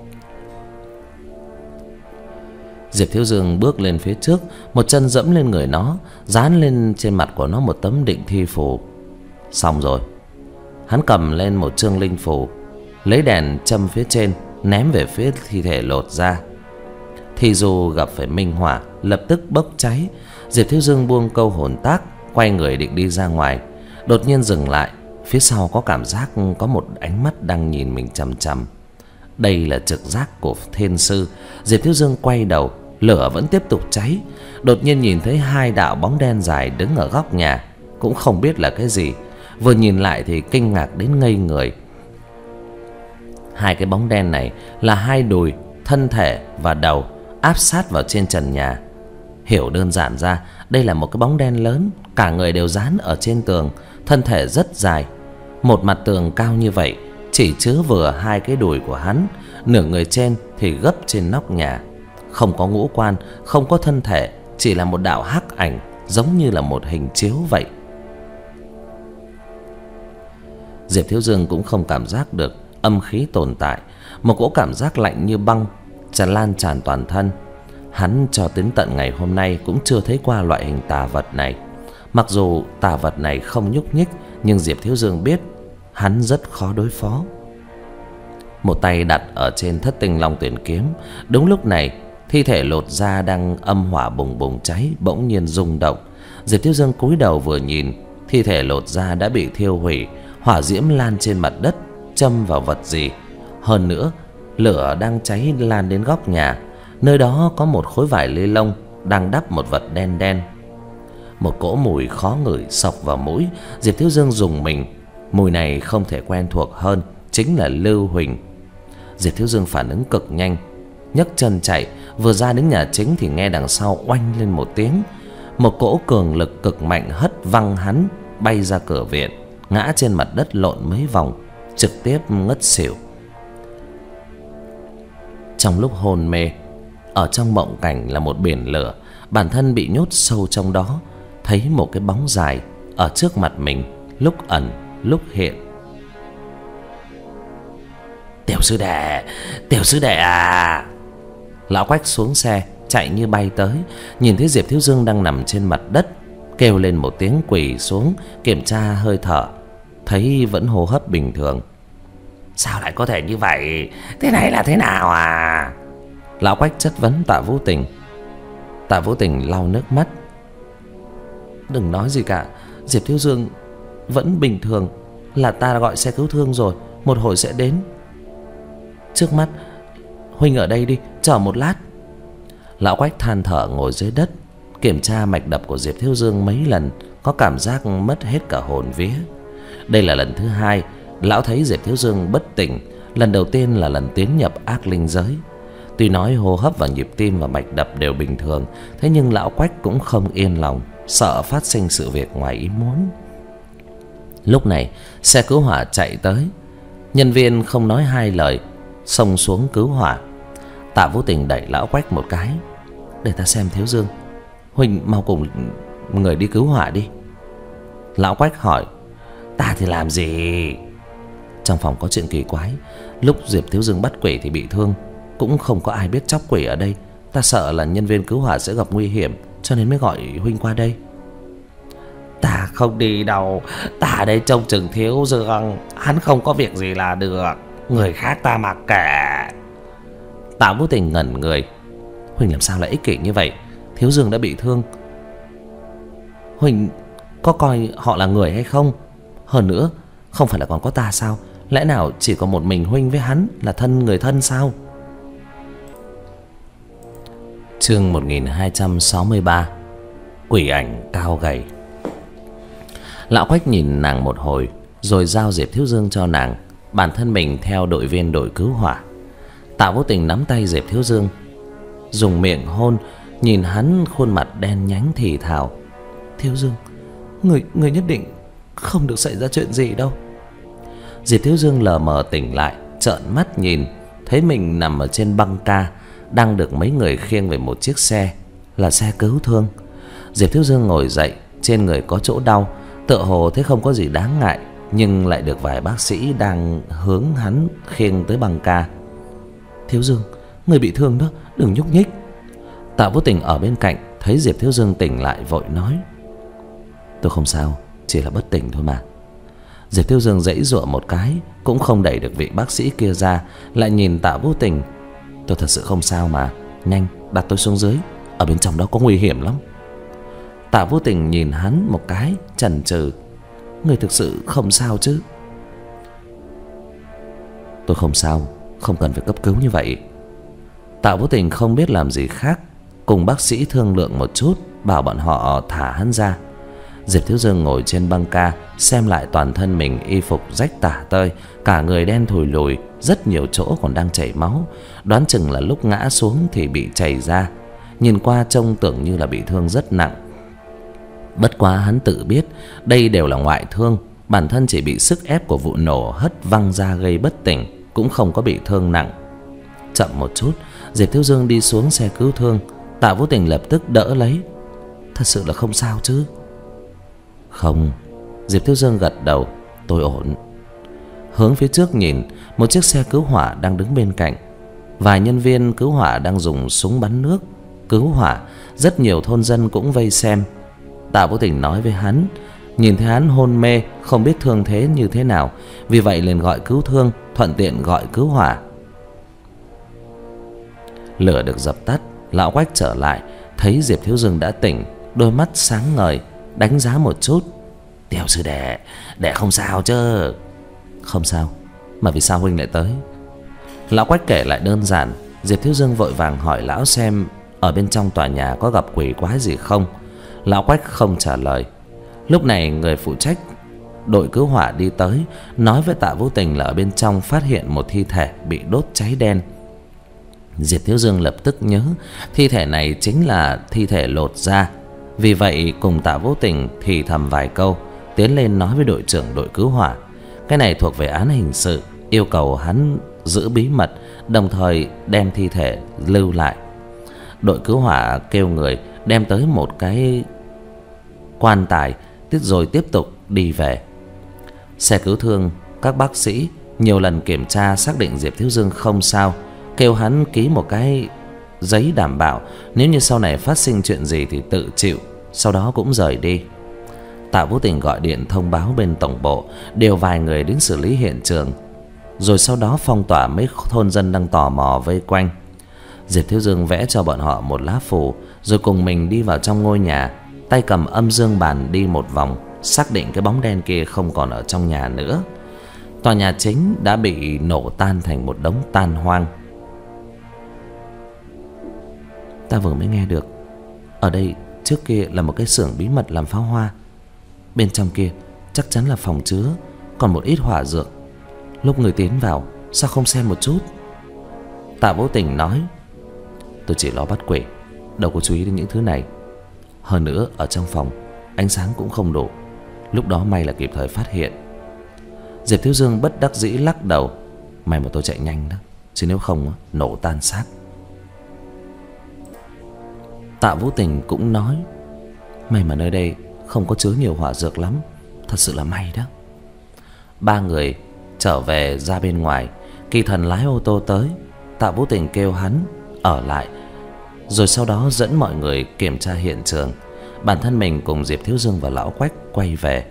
Diệp Thiếu Dương bước lên phía trước, một chân dẫm lên người nó, dán lên trên mặt của nó một tấm định thi phù. Xong rồi. Hắn cầm lên một chương linh phù, lấy đèn châm phía trên, ném về phía thi thể lột ra. Thì dù gặp phải minh hỏa, lập tức bốc cháy. Diệp Thiếu Dương buông câu hồn tác, quay người định đi ra ngoài. Đột nhiên dừng lại, phía sau có cảm giác có một ánh mắt đang nhìn mình chằm chằm. Đây là trực giác của thiên sư. Diệp Thiếu Dương quay đầu, lửa vẫn tiếp tục cháy. Đột nhiên nhìn thấy hai đạo bóng đen dài đứng ở góc nhà, cũng không biết là cái gì. Vừa nhìn lại thì kinh ngạc đến ngây người. Hai cái bóng đen này là hai đùi, thân thể và đầu áp sát vào trên trần nhà. Hiểu đơn giản ra, đây là một cái bóng đen lớn, cả người đều dán ở trên tường, thân thể rất dài. Một mặt tường cao như vậy chỉ chứa vừa hai cái đùi của hắn, nửa người trên thì gấp trên nóc nhà. Không có ngũ quan, không có thân thể, chỉ là một đạo hắc ảnh, giống như là một hình chiếu vậy. Diệp Thiếu Dương cũng không cảm giác được âm khí tồn tại. Một cỗ cảm giác lạnh như băng tràn lan tràn toàn thân. Hắn cho đến tận ngày hôm nay cũng chưa thấy qua loại hình tà vật này. Mặc dù tà vật này không nhúc nhích, nhưng Diệp Thiếu Dương biết hắn rất khó đối phó. Một tay đặt ở trên Thất Tinh Long Tuyển kiếm. Đúng lúc này, thi thể lột da đang âm hỏa bùng bùng cháy bỗng nhiên rung động. Diệp Thiếu Dương cúi đầu vừa nhìn, thi thể lột da đã bị thiêu hủy, hỏa diễm lan trên mặt đất, châm vào vật gì. Hơn nữa, lửa đang cháy lan đến góc nhà. Nơi đó có một khối vải lê lông đang đắp một vật đen đen. Một cỗ mùi khó ngửi xộc vào mũi. Diệp Thiếu Dương rùng mình. Mùi này không thể quen thuộc hơn, chính là lưu huỳnh. Diệp Thiếu Dương phản ứng cực nhanh, nhấc chân chạy. Vừa ra đến nhà chính thì nghe đằng sau oanh lên một tiếng. Một cỗ cường lực cực mạnh hất văng hắn bay ra cửa viện, ngã trên mặt đất lộn mấy vòng, trực tiếp ngất xỉu. Trong lúc hôn mê, ở trong mộng cảnh là một biển lửa, bản thân bị nhốt sâu trong đó, thấy một cái bóng dài ở trước mặt mình, lúc ẩn lúc hiện. Tiểu sư đệ, tiểu sư đệ à! Lão Quách xuống xe chạy như bay tới, nhìn thấy Diệp Thiếu Dương đang nằm trên mặt đất, kêu lên một tiếng quỳ xuống kiểm tra hơi thở, thấy vẫn hô hấp bình thường. Sao lại có thể như vậy? Thế này là thế nào à? Lão Quách chất vấn Tạ Vũ Tình. Tạ Vũ Tình lau nước mắt. Đừng nói gì cả, Diệp Thiếu Dương vẫn bình thường, là ta gọi xe cứu thương rồi, một hồi sẽ đến. Trước mắt huynh ở đây đi, chờ một lát. Lão Quách than thở ngồi dưới đất, kiểm tra mạch đập của Diệp Thiếu Dương mấy lần, có cảm giác mất hết cả hồn vía. Đây là lần thứ hai lão thấy Diệp Thiếu Dương bất tỉnh. Lần đầu tiên là lần tiến nhập ác linh giới. Tuy nói hô hấp và nhịp tim và mạch đập đều bình thường, thế nhưng lão Quách cũng không yên lòng, sợ phát sinh sự việc ngoài ý muốn. Lúc này xe cứu hỏa chạy tới. Nhân viên không nói hai lời xông xuống cứu hỏa. Tạ Vũ Tình đẩy lão Quách một cái. Để ta xem Thiếu Dương, huynh mau cùng người đi cứu hỏa đi. Lão Quách hỏi. Ta thì làm gì? Trong phòng có chuyện kỳ quái. Lúc Diệp Thiếu Dương bắt quỷ thì bị thương, cũng không có ai biết chóc quỷ ở đây. Ta sợ là nhân viên cứu hỏa sẽ gặp nguy hiểm, cho nên mới gọi huynh qua đây. Ta không đi đâu, ta ở đây trông chừng Thiếu Dương, hắn không có việc gì là được, người khác ta mặc kệ. Tạ Vũ Tình ngẩn người. Huynh làm sao lại ích kỷ như vậy? Thiếu Dương đã bị thương, huynh có coi họ là người hay không? Hơn nữa, không phải là còn có ta sao? Lẽ nào chỉ có một mình huynh với hắn là thân người thân sao? Chương một nghìn hai trăm sáu mươi ba. Quỷ ảnh cao gầy. Lão Quách nhìn nàng một hồi, rồi giao Diệp Thiếu Dương cho nàng, bản thân mình theo đội viên đội cứu hỏa. Tạ Vũ Tình nắm tay Diệp Thiếu Dương, dùng miệng hôn, nhìn hắn khuôn mặt đen nhánh thì thào. Thiếu Dương, người người nhất định không được xảy ra chuyện gì đâu. Diệp Thiếu Dương lờ mờ tỉnh lại, trợn mắt nhìn, thấy mình nằm ở trên băng ca, đang được mấy người khiêng về một chiếc xe, là xe cứu thương. Diệp Thiếu Dương ngồi dậy, trên người có chỗ đau, tựa hồ thấy không có gì đáng ngại, nhưng lại được vài bác sĩ đang hướng hắn khiêng tới băng ca. Thiếu Dương, người bị thương đó, đừng nhúc nhích. Tạ Vũ Tình ở bên cạnh thấy Diệp Thiếu Dương tỉnh lại vội nói. Tôi không sao, chỉ là bất tỉnh thôi mà. Diệp Thiếu Dương giãy giụa một cái, cũng không đẩy được vị bác sĩ kia ra, lại nhìn Tạ Vũ Tình. Tôi thật sự không sao mà, nhanh đặt tôi xuống dưới, ở bên trong đó có nguy hiểm lắm. Tạ Vũ Tình nhìn hắn một cái, chần chừ. Người thực sự không sao chứ? Tôi không sao, không cần phải cấp cứu như vậy. Tạ Vũ Tình không biết làm gì khác, cùng bác sĩ thương lượng một chút, bảo bọn họ thả hắn ra. Diệp Thiếu Dương ngồi trên băng ca, xem lại toàn thân mình y phục rách tả tơi, cả người đen thùi lùi, rất nhiều chỗ còn đang chảy máu, đoán chừng là lúc ngã xuống thì bị chảy ra. Nhìn qua trông tưởng như là bị thương rất nặng. Bất quá hắn tự biết đây đều là ngoại thương, bản thân chỉ bị sức ép của vụ nổ hất văng ra gây bất tỉnh, cũng không có bị thương nặng. Chậm một chút, Diệp Thiếu Dương đi xuống xe cứu thương. Tạ Vũ Tình lập tức đỡ lấy. Thật sự là không sao chứ? Không. Diệp Thiếu Dương gật đầu. Tôi ổn. hướng phía trước nhìn, một chiếc xe cứu hỏa đang đứng bên cạnh. Vài nhân viên cứu hỏa đang dùng súng bắn nước cứu hỏa. Rất nhiều thôn dân cũng vây xem. Tạ Vũ Tình nói với hắn, nhìn thấy hắn hôn mê, không biết thương thế như thế nào, vì vậy liền gọi cứu thương, thuận tiện gọi cứu hỏa. Lửa được dập tắt, lão Quách trở lại, thấy Diệp Thiếu Dương đã tỉnh, đôi mắt sáng ngời, đánh giá một chút. Tiểu sư đệ, đệ không sao chứ? Không sao. Mà vì sao huynh lại tới? Lão Quách kể lại đơn giản. Diệp Thiếu Dương vội vàng hỏi lão xem ở bên trong tòa nhà có gặp quỷ quái gì không. Lão Quách không trả lời. Lúc này người phụ trách đội cứu hỏa đi tới, nói với Tạ Vũ Tình là ở bên trong phát hiện một thi thể bị đốt cháy đen. Diệp Thiếu Dương lập tức nhớ thi thể này chính là thi thể lột da, vì vậy cùng Tạ Vũ Tình thì thầm vài câu, tiến lên nói với đội trưởng đội cứu hỏa. Cái này thuộc về án hình sự, yêu cầu hắn giữ bí mật, đồng thời đem thi thể lưu lại. Đội cứu hỏa kêu người đem tới một cái quan tài, tiếp rồi tiếp tục đi về. Xe cứu thương, các bác sĩ nhiều lần kiểm tra xác định Diệp Thiếu Dương không sao, kêu hắn ký một cái giấy đảm bảo nếu như sau này phát sinh chuyện gì thì tự chịu, sau đó cũng rời đi. Tạ Vũ Tình gọi điện thông báo bên tổng bộ, điều vài người đến xử lý hiện trường, rồi sau đó phong tỏa mấy thôn dân đang tò mò vây quanh. Diệp Thiếu Dương vẽ cho bọn họ một lá phù, rồi cùng mình đi vào trong ngôi nhà, tay cầm âm dương bàn đi một vòng, xác định cái bóng đen kia không còn ở trong nhà nữa. Tòa nhà chính đã bị nổ tan thành một đống tan hoang. Ta vừa mới nghe được, ở đây trước kia là một cái xưởng bí mật làm pháo hoa. Bên trong kia chắc chắn là phòng chứa còn một ít hỏa dược. Lúc người tiến vào sao không xem một chút? Tạ Vũ Tình nói, tôi chỉ lo bắt quỷ, đâu có chú ý đến những thứ này. Hơn nữa ở trong phòng ánh sáng cũng không đủ, lúc đó may là kịp thời phát hiện. Diệp Thiếu Dương bất đắc dĩ lắc đầu, may mà tôi chạy nhanh đó, chứ nếu không nổ tan xác. Tạ Vũ Tình cũng nói, may mà nơi đây không có chứa nhiều hỏa dược lắm, thật sự là may đó. Ba người trở về ra bên ngoài, Kỳ Thần lái ô tô tới. Tạ Vũ Tình kêu hắn ở lại, rồi sau đó dẫn mọi người kiểm tra hiện trường. Bản thân mình cùng Diệp Thiếu Dương và lão Quách quay về.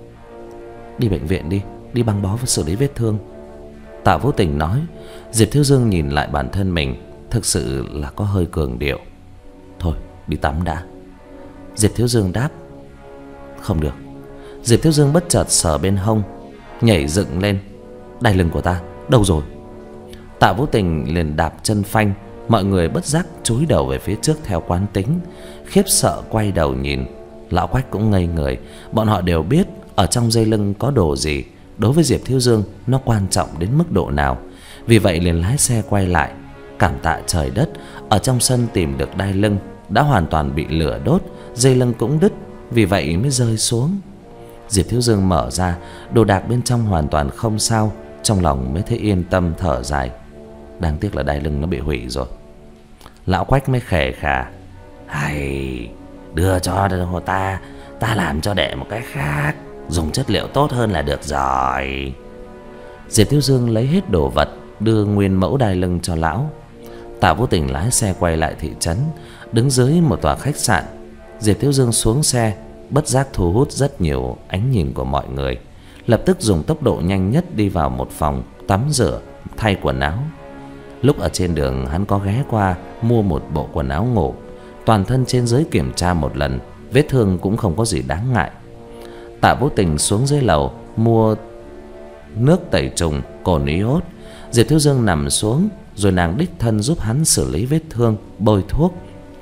Đi bệnh viện đi, đi băng bó và xử lý vết thương, Tạ Vũ Tình nói. Diệp Thiếu Dương nhìn lại bản thân mình, thực sự là có hơi cường điệu. Thôi đi tắm đã. Diệp Thiếu Dương đáp. Không được. Diệp Thiếu Dương bất chợt sờ bên hông, nhảy dựng lên. Đai lưng của ta đâu rồi? Tạ Vũ Tình liền đạp chân phanh. Mọi người bất giác chúi đầu về phía trước theo quán tính, khiếp sợ quay đầu nhìn. Lão Quách cũng ngây người. Bọn họ đều biết ở trong dây lưng có đồ gì, đối với Diệp Thiếu Dương nó quan trọng đến mức độ nào. Vì vậy liền lái xe quay lại. Cảm tạ trời đất, ở trong sân tìm được đai lưng đã hoàn toàn bị lửa đốt, dây lưng cũng đứt, vì vậy mới rơi xuống. Diệp Thiếu Dương mở ra, đồ đạc bên trong hoàn toàn không sao, trong lòng mới thấy yên tâm thở dài. Đáng tiếc là đai lưng nó bị hủy rồi. Lão Quách mới khề khà, hay đưa cho ta, ta làm cho đệ một cái khác, dùng chất liệu tốt hơn là được rồi. Diệp Thiếu Dương lấy hết đồ vật, đưa nguyên mẫu đai lưng cho lão. Tạ Vũ Tình lái xe quay lại thị trấn, đứng dưới một tòa khách sạn. Diệp Thiếu Dương xuống xe, bất giác thu hút rất nhiều ánh nhìn của mọi người. Lập tức dùng tốc độ nhanh nhất đi vào một phòng tắm rửa, thay quần áo. Lúc ở trên đường hắn có ghé qua mua một bộ quần áo ngủ. Toàn thân trên dưới kiểm tra một lần, vết thương cũng không có gì đáng ngại. Tạ Vũ Tình xuống dưới lầu mua nước tẩy trùng, cồn iốt. Diệp Thiếu Dương nằm xuống, rồi nàng đích thân giúp hắn xử lý vết thương, bôi thuốc.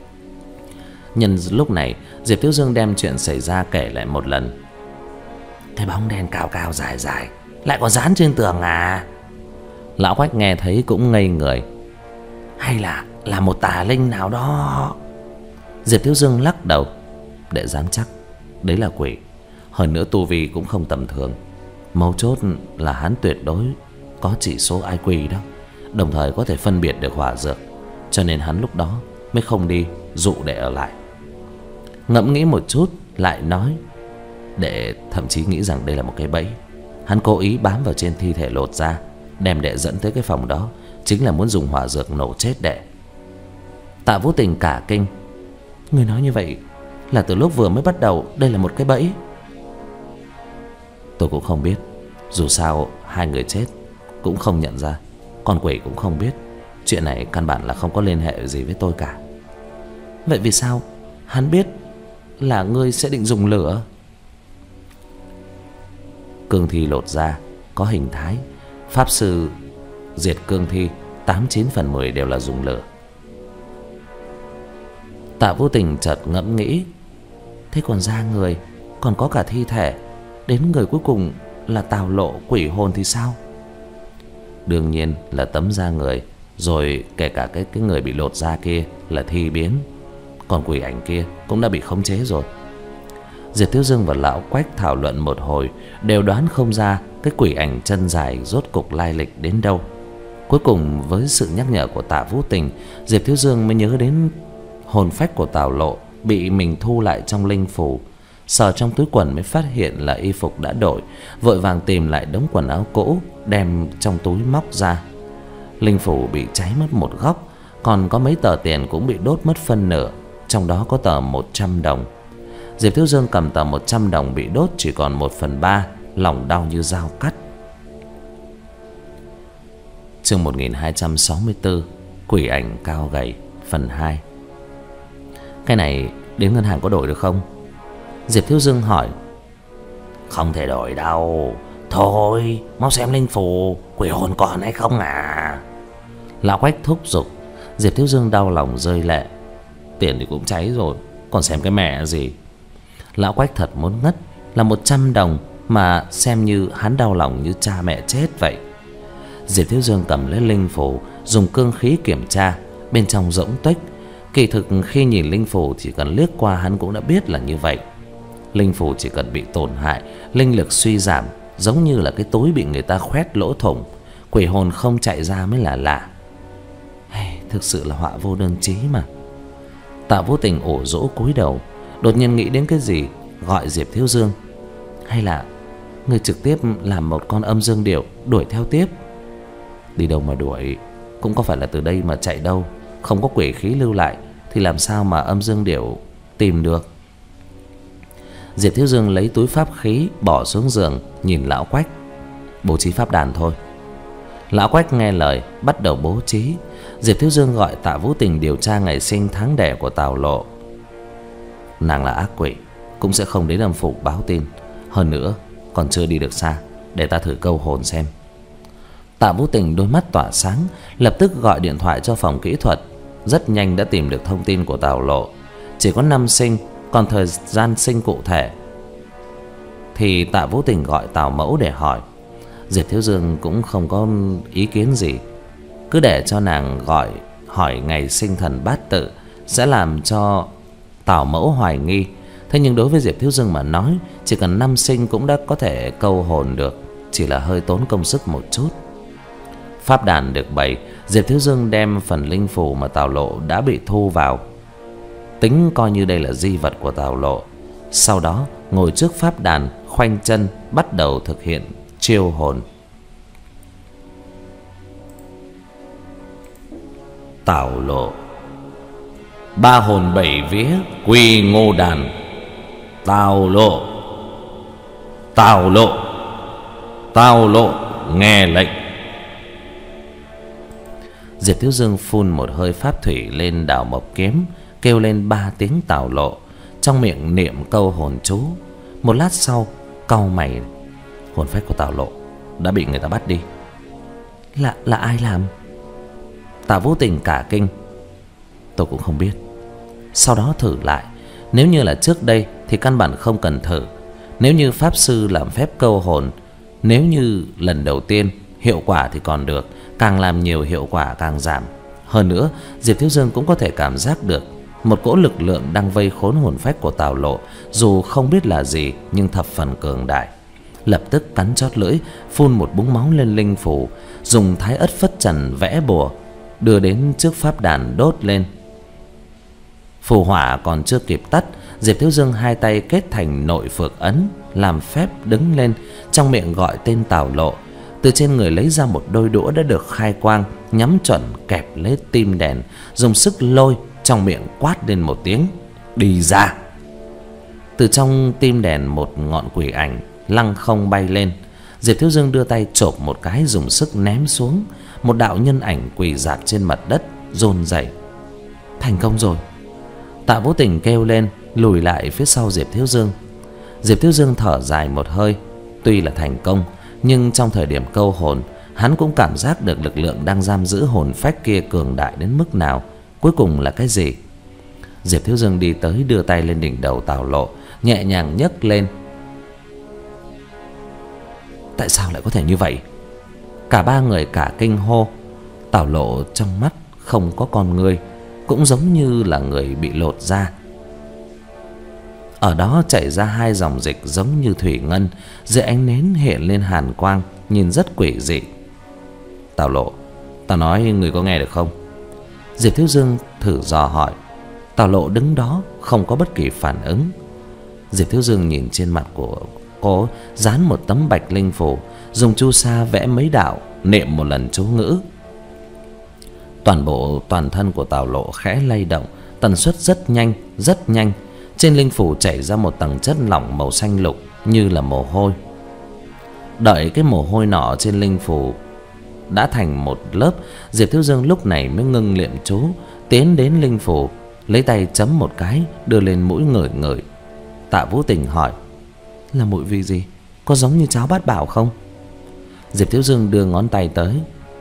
Nhân lúc này, Diệp Thiếu Dương đem chuyện xảy ra kể lại một lần. Cái bóng đen cao cao dài dài lại còn dán trên tường à? Lão Quách nghe thấy cũng ngây người. Hay là là một tà linh nào đó? Diệp Thiếu Dương lắc đầu. Để dám chắc đấy là quỷ. Hơn nữa tu vi cũng không tầm thường. Mấu chốt là hắn tuyệt đối có chỉ số i kiu đó, đồng thời có thể phân biệt được hỏa dược, cho nên hắn lúc đó mới không đi dụ đệ ở lại. Ngẫm nghĩ một chút lại nói, đệ thậm chí nghĩ rằng đây là một cái bẫy. Hắn cố ý bám vào trên thi thể Lột Ra, đem đệ dẫn tới cái phòng đó, chính là muốn dùng hỏa dược nổ chết đệ. Tạ Vũ Tình cả kinh. Người nói như vậy là từ lúc vừa mới bắt đầu đây là một cái bẫy? Tôi cũng không biết. Dù sao hai người chết cũng không nhận ra, con quỷ cũng không biết. Chuyện này căn bản là không có liên hệ gì với tôi cả. Vậy vì sao hắn biết là ngươi sẽ định dùng lửa? Cương thi Lột Ra có hình thái, pháp sư diệt cương thi tám chín phần mười đều là dùng lửa. Tạ Vũ Tình chợt ngẫm nghĩ. Thế còn da người, còn có cả thi thể, đến người cuối cùng là Tào Lộ quỷ hồn thì sao? Đương nhiên là tấm da người, rồi kể cả cái, cái người bị lột da kia là thi biến. Còn quỷ ảnh kia cũng đã bị khống chế rồi. Diệp Thiếu Dương và Lão Quách thảo luận một hồi, đều đoán không ra cái quỷ ảnh chân dài rốt cục lai lịch đến đâu. Cuối cùng với sự nhắc nhở của Tạ Vũ Tình, Diệp Thiếu Dương mới nhớ đến hồn phách của Tào Lộ bị mình thu lại trong linh phủ. Sờ trong túi quần mới phát hiện là y phục đã đổi, vội vàng tìm lại đống quần áo cũ, đem trong túi móc ra. Linh phủ bị cháy mất một góc, còn có mấy tờ tiền cũng bị đốt mất phân nửa, trong đó có tờ một trăm đồng. Diệp Thiếu Dương cầm tờ một trăm đồng bị đốt chỉ còn một phần ba, lòng đau như dao cắt. Chương một nghìn hai trăm sáu mươi tư, quỷ ảnh cao gầy, phần hai. Cái này đến ngân hàng có đổi được không? Diệp Thiếu Dương hỏi. Không thể đổi đâu. Thôi mau xem linh phù quỷ hồn còn hay không à? Lão Quách thúc giục. Diệp Thiếu Dương đau lòng rơi lệ. Tiền thì cũng cháy rồi, còn xem cái mẹ gì. Lão Quách thật muốn ngất. Là một trăm đồng mà xem như hắn đau lòng như cha mẹ chết vậy. Diệp Thiếu Dương cầm lấy linh phù, dùng cương khí kiểm tra, bên trong rỗng tuếch. Kỳ thực khi nhìn linh phù chỉ cần liếc qua hắn cũng đã biết là như vậy. Linh phù chỉ cần bị tổn hại, linh lực suy giảm, giống như là cái túi bị người ta khoét lỗ thủng, quỷ hồn không chạy ra mới là lạ. Hey, thực sự là họa vô đơn chí mà. Tạ Vũ Tình ủ rũ cúi đầu, đột nhiên nghĩ đến cái gì, gọi Diệp Thiếu Dương. Hay là người trực tiếp làm một con âm dương điểu đuổi theo tiếp? Đi đâu mà đuổi, cũng có phải là từ đây mà chạy đâu. Không có quỷ khí lưu lại thì làm sao mà âm dương điểu tìm được. Diệp Thiếu Dương lấy túi pháp khí bỏ xuống giường, nhìn Lão Quách. Bố trí pháp đàn thôi. Lão Quách nghe lời, bắt đầu bố trí. Diệp Thiếu Dương gọi Tạ Vũ Tình điều tra ngày sinh tháng đẻ của Tào Lộ. Nàng là ác quỷ, cũng sẽ không đến âm phủ báo tin. Hơn nữa còn chưa đi được xa, để ta thử câu hồn xem. Tạ Vũ Tình đôi mắt tỏa sáng, lập tức gọi điện thoại cho phòng kỹ thuật. Rất nhanh đã tìm được thông tin của Tào Lộ. Chỉ có năm sinh, còn thời gian sinh cụ thể thì Tạ Vũ Tình gọi Tào Mẫu để hỏi. Diệp Thiếu Dương cũng không có ý kiến gì, cứ để cho nàng gọi hỏi ngày sinh thần bát tự, sẽ làm cho Tào Mẫu hoài nghi. Thế nhưng đối với Diệp Thiếu Dương mà nói, chỉ cần năm sinh cũng đã có thể câu hồn được, chỉ là hơi tốn công sức một chút. Pháp đàn được bày, Diệp Thiếu Dương đem phần linh phù mà Tào Lộ đã bị thu vào, tính coi như đây là di vật của Tào Lộ. Sau đó ngồi trước pháp đàn, khoanh chân bắt đầu thực hiện chiêu hồn. Tào Lộ, ba hồn bảy vía quy ngô đàn. Tào Lộ, Tào Lộ, Tào Lộ, nghe lệnh. Diệp Thiếu Dương phun một hơi pháp thủy lên đào mộc kiếm, kêu lên ba tiếng Tào Lộ, trong miệng niệm câu hồn chú. Một lát sau cau mày, hồn phách của Tào Lộ đã bị người ta bắt đi. Là là ai làm? Tạ Vũ Tình cả kinh. Tôi cũng không biết. Sau đó thử lại. Nếu như là trước đây thì căn bản không cần thử. Nếu như pháp sư làm phép câu hồn, nếu như lần đầu tiên hiệu quả thì còn được, càng làm nhiều hiệu quả càng giảm. Hơn nữa Diệp Thiếu Dương cũng có thể cảm giác được một cỗ lực lượng đang vây khốn hồn phách của Tào Lộ, dù không biết là gì nhưng thập phần cường đại. Lập tức cắn chót lưỡi, phun một búng máu lên linh phủ, dùng thái ất phất trần vẽ bùa, đưa đến trước pháp đàn đốt lên. Phù hỏa còn chưa kịp tắt, Diệp Thiếu Dương hai tay kết thành nội phược ấn, làm phép đứng lên, trong miệng gọi tên Tào Lộ. Từ trên người lấy ra một đôi đũa đã được khai quang, nhắm chuẩn kẹp lấy tim đèn, dùng sức lôi, trong miệng quát lên một tiếng: "Đi ra!" Từ trong tim đèn một ngọn quỷ ảnh lăng không bay lên. Diệp Thiếu Dương đưa tay chộp một cái, dùng sức ném xuống. Một đạo nhân ảnh quỳ rạp trên mặt đất, run rẩy. Thành công rồi. Tạ Vũ Tình kêu lên, lùi lại phía sau Diệp Thiếu Dương. Diệp Thiếu Dương thở dài một hơi. Tuy là thành công, nhưng trong thời điểm câu hồn, hắn cũng cảm giác được lực lượng đang giam giữ hồn phách kia cường đại đến mức nào. Cuối cùng là cái gì? Diệp Thiếu Dương đi tới, đưa tay lên đỉnh đầu Tào Lộ, nhẹ nhàng nhấc lên. Tại sao lại có thể như vậy? Cả ba người cả kinh hô. Tào Lộ trong mắt không có con ngươi, cũng giống như là người bị lột da. Ở đó chảy ra hai dòng dịch giống như thủy ngân, dưới ánh nến hiện lên hàn quang, nhìn rất quỷ dị. Tào Lộ, tao nói người có nghe được không? Diệp Thiếu Dương thử dò hỏi. Tào Lộ đứng đó không có bất kỳ phản ứng. Diệp Thiếu Dương nhìn trên mặt của cô dán một tấm bạch linh phù, dùng chu sa vẽ mấy đạo, niệm một lần chú ngữ. Toàn bộ toàn thân của Tào Lộ khẽ lay động, tần suất rất nhanh, rất nhanh. Trên linh phù chảy ra một tầng chất lỏng màu xanh lục như là mồ hôi. Đợi cái mồ hôi nọ trên linh phù đã thành một lớp, Diệp Thiếu Dương lúc này mới ngưng niệm chú, tiến đến linh phù, lấy tay chấm một cái, đưa lên mũi ngửi ngửi. Tạ Vũ Tình hỏi: là mùi vị gì? Có giống như cháo bát bảo không? Diệp Thiếu Dương đưa ngón tay tới.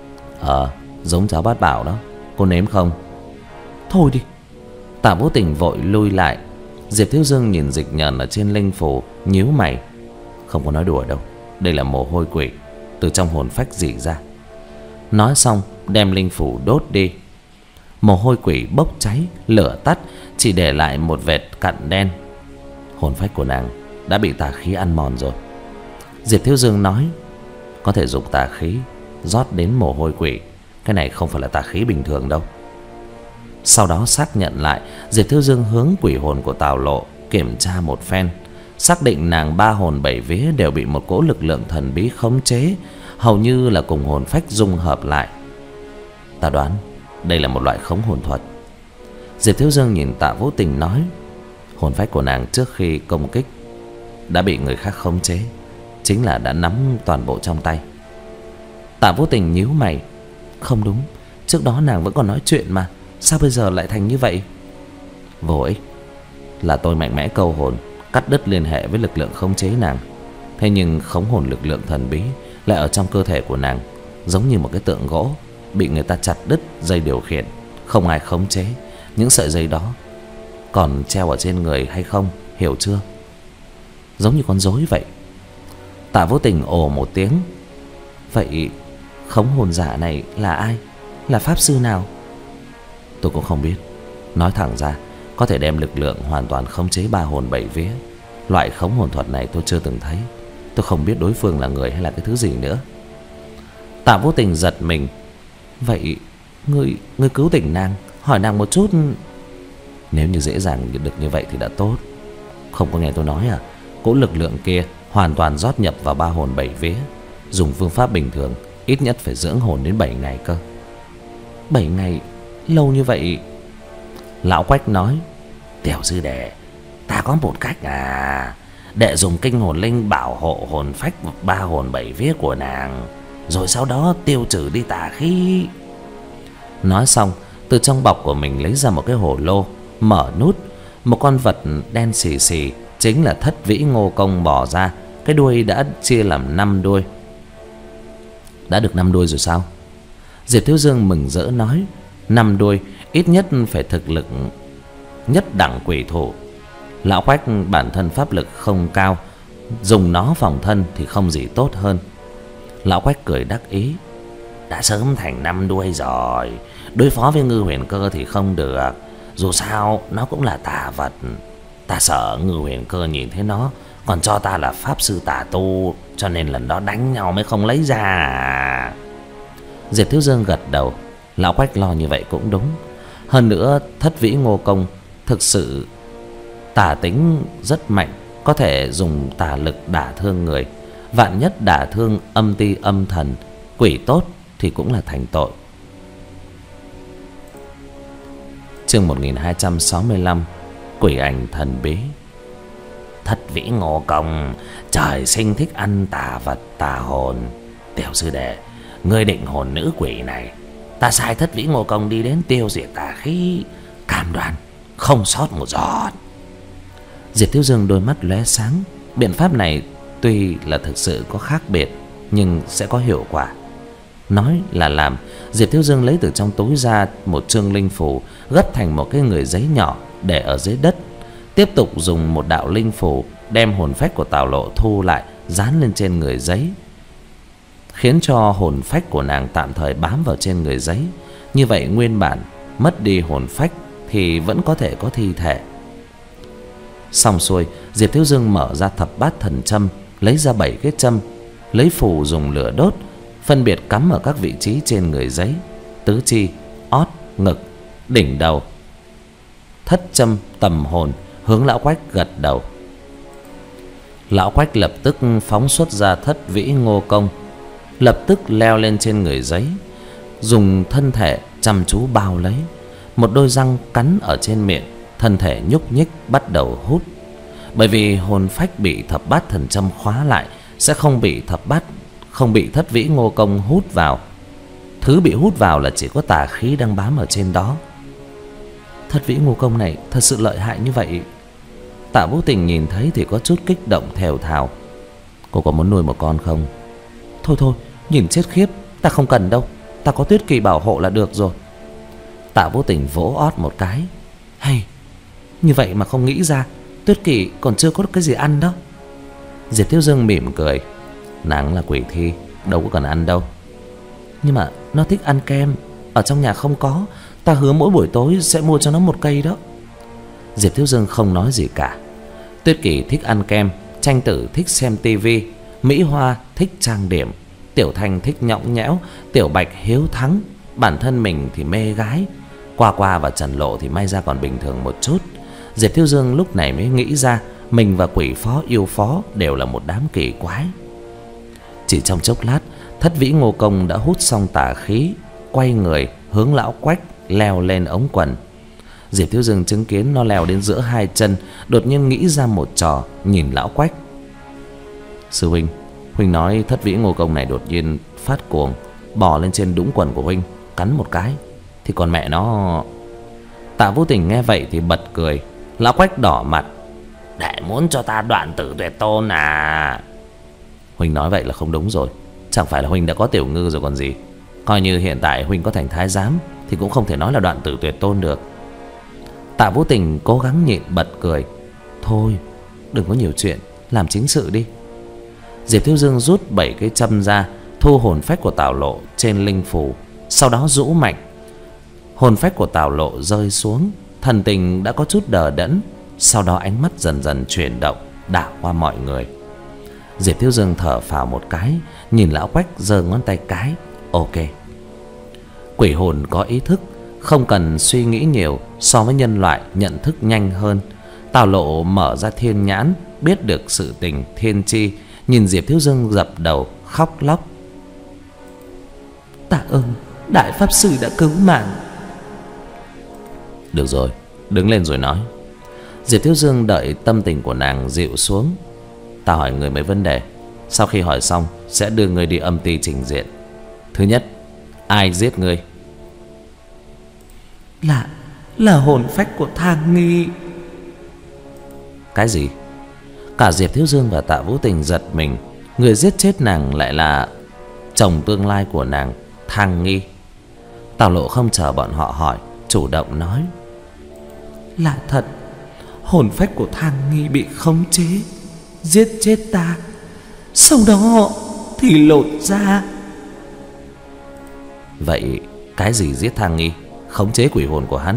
Ờ, giống cháo bát bảo đó. Cô nếm không? Thôi đi. Tạ Vũ Tình vội lui lại. Diệp Thiếu Dương nhìn dịch nhờn ở trên linh phù, nhíu mày. Không có nói đùa đâu, đây là mồ hôi quỷ từ trong hồn phách rỉ ra. Nói xong đem linh phù đốt đi. Mồ hôi quỷ bốc cháy, lửa tắt, chỉ để lại một vệt cặn đen. Hồn phách của nàng đã bị tà khí ăn mòn rồi. Diệp Thiếu Dương nói: có thể dùng tà khí rót đến mồ hôi quỷ, cái này không phải là tà khí bình thường đâu. Sau đó xác nhận lại, Diệp Thiếu Dương hướng quỷ hồn của Tào Lộ kiểm tra một phen, xác định nàng ba hồn bảy vía đều bị một cỗ lực lượng thần bí khống chế, hầu như là cùng hồn phách dung hợp lại. Ta đoán đây là một loại khống hồn thuật. Diệp Thiếu Dương nhìn Tạ Vũ Tình nói: hồn phách của nàng trước khi công kích đã bị người khác khống chế, chính là đã nắm toàn bộ trong tay. Tạ Vũ Tình nhíu mày: không đúng, trước đó nàng vẫn còn nói chuyện mà, sao bây giờ lại thành như vậy? Vô ích, là tôi mạnh mẽ câu hồn, cắt đứt liên hệ với lực lượng khống chế nàng. Thế nhưng khống hồn lực lượng thần bí lại ở trong cơ thể của nàng, giống như một cái tượng gỗ bị người ta chặt đứt dây điều khiển, không ai khống chế. Những sợi dây đó còn treo ở trên người hay không, hiểu chưa? Giống như con rối vậy. Tạ Vũ Tình ồ một tiếng: vậy khống hồn giả này là ai? Là pháp sư nào? Tôi cũng không biết. Nói thẳng ra, có thể đem lực lượng hoàn toàn khống chế ba hồn bảy vía. Loại khống hồn thuật này tôi chưa từng thấy. Tôi không biết đối phương là người hay là cái thứ gì nữa. Tạ Vũ Tình giật mình: vậy ngươi, ngươi cứu tỉnh nàng, hỏi nàng một chút. Nếu như dễ dàng được như vậy thì đã tốt. Không có nghe tôi nói à? Cỗ lực lượng kia hoàn toàn rót nhập vào ba hồn bảy vía. Dùng phương pháp bình thường ít nhất phải dưỡng hồn đến bảy ngày cơ. Bảy ngày? Lâu như vậy? Lão Quách nói: tiểu sư đệ, ta có một cách à, để dùng kinh hồn linh bảo hộ hồn phách ba hồn bảy vía của nàng, rồi sau đó tiêu trừ đi tà khí. Nói xong, từ trong bọc của mình lấy ra một cái hồ lô, mở nút. Một con vật đen xì xì, chính là Thất Vĩ Ngô Công bò ra. Cái đuôi đã chia làm năm đuôi. Đã được năm đuôi rồi sao? Diệp Thiếu Dương mừng rỡ nói: năm đuôi, ít nhất phải thực lực nhất đẳng quỷ thủ. Lão Quách bản thân pháp lực không cao, dùng nó phòng thân thì không gì tốt hơn. Lão Quách cười đắc ý: đã sớm thành năm đuôi rồi, đối phó với Ngư Huyền Cơ thì không được. Dù sao nó cũng là tà vật. Ta sợ Ngư Huyền Cơ nhìn thấy nó còn cho ta là pháp sư tà tu, cho nên lần đó đánh nhau mới không lấy ra. Diệp Thiếu Dương gật đầu. Lão Quách lo như vậy cũng đúng. Hơn nữa Thất Vĩ Ngô Công thực sự tà tính rất mạnh, có thể dùng tà lực đả thương người. Vạn nhất đả thương âm ti âm thần, quỷ tốt thì cũng là thành tội. Chương một nghìn hai trăm sáu mươi lăm. Quỷ ảnh thần bí. Thất Vĩ Ngô Công trời sinh thích ăn tà vật tà hồn. Tiểu sư đệ, ngươi định hồn nữ quỷ này, ta sai Thất Vĩ Ngô Công đi đến tiêu diệt tà khí, cam đoan không sót một giọt. Diệp Thiếu Dương đôi mắt lóe sáng. Biện pháp này tuy là thực sự có khác biệt, nhưng sẽ có hiệu quả. Nói là làm, Diệp Thiếu Dương lấy từ trong túi ra một chương linh phù, gấp thành một cái người giấy nhỏ để ở dưới đất. Tiếp tục dùng một đạo linh phù đem hồn phách của Tào Lộ thu lại, dán lên trên người giấy, khiến cho hồn phách của nàng tạm thời bám vào trên người giấy. Như vậy nguyên bản mất đi hồn phách thì vẫn có thể có thi thể. Xong xuôi, Diệp Thiếu Dương mở ra thập bát thần châm, lấy ra bảy cái châm, lấy phù dùng lửa đốt, phân biệt cắm ở các vị trí trên người giấy: tứ chi, ót, ngực, đỉnh đầu. Thất châm tầm hồn, hướng lão Quách gật đầu. Lão Quách lập tức phóng xuất ra Thất Vĩ Ngô Công, lập tức leo lên trên người giấy, dùng thân thể chăm chú bao lấy. Một đôi răng cắn ở trên miệng, thân thể nhúc nhích bắt đầu hút. Bởi vì hồn phách bị thập bát thần châm khóa lại, sẽ không bị thập bát không bị Thất Vĩ Ngô Công hút vào. Thứ bị hút vào là chỉ có tà khí đang bám ở trên đó. Thất Vĩ Ngô Công này thật sự lợi hại như vậy? Tạ Vũ Tình nhìn thấy thì có chút kích động thều thào. Cô có muốn nuôi một con không? Thôi thôi, nhìn chết khiếp, ta không cần đâu, ta có Tuyết Kỳ bảo hộ là được rồi. Tạ Vũ Tình vỗ ót một cái. Hay, như vậy mà không nghĩ ra Tuyết Kỳ còn chưa có cái gì ăn đó. Diệp Thiếu Dương mỉm cười. Nàng là quỷ thi, đâu có cần ăn đâu. Nhưng mà nó thích ăn kem, ở trong nhà không có, ta hứa mỗi buổi tối sẽ mua cho nó một cây đó. Diệp Thiếu Dương không nói gì cả. Tuyết Kỳ thích ăn kem, Tranh Tử thích xem tivi, Mỹ Hoa thích trang điểm, Tiểu Thanh thích nhõng nhẽo, Tiểu Bạch hiếu thắng, bản thân mình thì mê gái. Qua Qua và Trần Lộ thì may ra còn bình thường một chút. Diệp Thiếu Dương lúc này mới nghĩ ra mình và quỷ phó yêu phó đều là một đám kỳ quái. Chỉ trong chốc lát, Thất Vĩ Ngô Công đã hút xong tà khí, quay người hướng lão Quách leo lên ống quần. Diệp Thiếu Dương chứng kiến nó leo đến giữa hai chân, đột nhiên nghĩ ra một trò, nhìn lão Quách. Sư huynh, huynh nói Thất Vĩ Ngô Công này đột nhiên phát cuồng, bò lên trên đũng quần của huynh, cắn một cái, thì còn mẹ nó... Tạ Vũ Tình nghe vậy thì bật cười. Lão Quách đỏ mặt. Để muốn cho ta đoạn tử tuyệt tôn à? Huynh nói vậy là không đúng rồi. Chẳng phải là huynh đã có tiểu ngư rồi còn gì. Coi như hiện tại huynh có thành thái giám thì cũng không thể nói là đoạn tử tuyệt tôn được. Tạ Vũ Tình cố gắng nhịn bật cười. Thôi, đừng có nhiều chuyện, làm chính sự đi. Diệp Thiếu Dương rút bảy cái châm ra, thu hồn phách của Tào Lộ trên linh phù, sau đó rũ mạnh. Hồn phách của Tào Lộ rơi xuống, thần tình đã có chút đờ đẫn. Sau đó ánh mắt dần dần chuyển động, đảo qua mọi người. Diệp Thiếu Dương thở phào một cái, nhìn lão Quách giơ ngón tay cái. Ok. Quỷ hồn có ý thức, không cần suy nghĩ nhiều, so với nhân loại nhận thức nhanh hơn. Tào Lộ mở ra thiên nhãn, biết được sự tình thiên chi, nhìn Diệp Thiếu Dương dập đầu khóc lóc. Tạ ơn đại pháp sư đã cứu mạng. Được rồi, đứng lên rồi nói. Diệp Thiếu Dương đợi tâm tình của nàng dịu xuống. Ta hỏi người mấy vấn đề, sau khi hỏi xong sẽ đưa người đi âm ty trình diện. Thứ nhất, ai giết người? Là Là hồn phách của Thang Nghi. Cái gì? Cả Diệp Thiếu Dương và Tạ Vũ Tình giật mình. Người giết chết nàng lại là chồng tương lai của nàng, Thang Nghi. Tào Lộ không chờ bọn họ hỏi, chủ động nói. Là thật, hồn phách của Thang Nghi bị khống chế, giết chết ta, sau đó thì lột ra. Vậy cái gì giết Thang Nghi, khống chế quỷ hồn của hắn?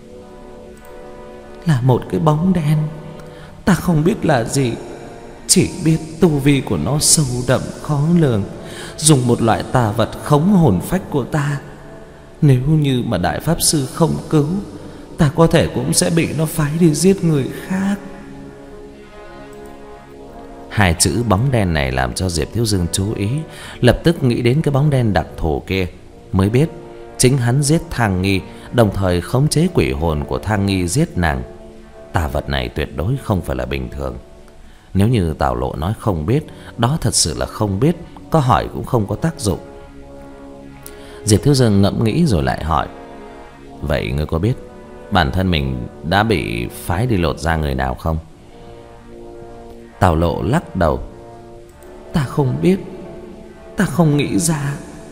Là một cái bóng đen, ta không biết là gì, chỉ biết tu vi của nó sâu đậm khó lường, dùng một loại tà vật khống hồn phách của ta. Nếu như mà đại pháp sư không cứu, ta có thể cũng sẽ bị nó phái đi giết người khác. Hai chữ bóng đen này làm cho Diệp Thiếu Dương chú ý, lập tức nghĩ đến cái bóng đen đặc thù kia, mới biết chính hắn giết Thang Nghi, đồng thời khống chế quỷ hồn của Thang Nghi giết nàng. Tà vật này tuyệt đối không phải là bình thường. Nếu như Tào Lộ nói không biết, đó thật sự là không biết, có hỏi cũng không có tác dụng. Diệp Thiếu Dương ngẫm nghĩ rồi lại hỏi: vậy ngươi có biết bản thân mình đã bị phái đi lột da người nào không? Tào Lộ lắc đầu: ta không biết, ta không nghĩ ra.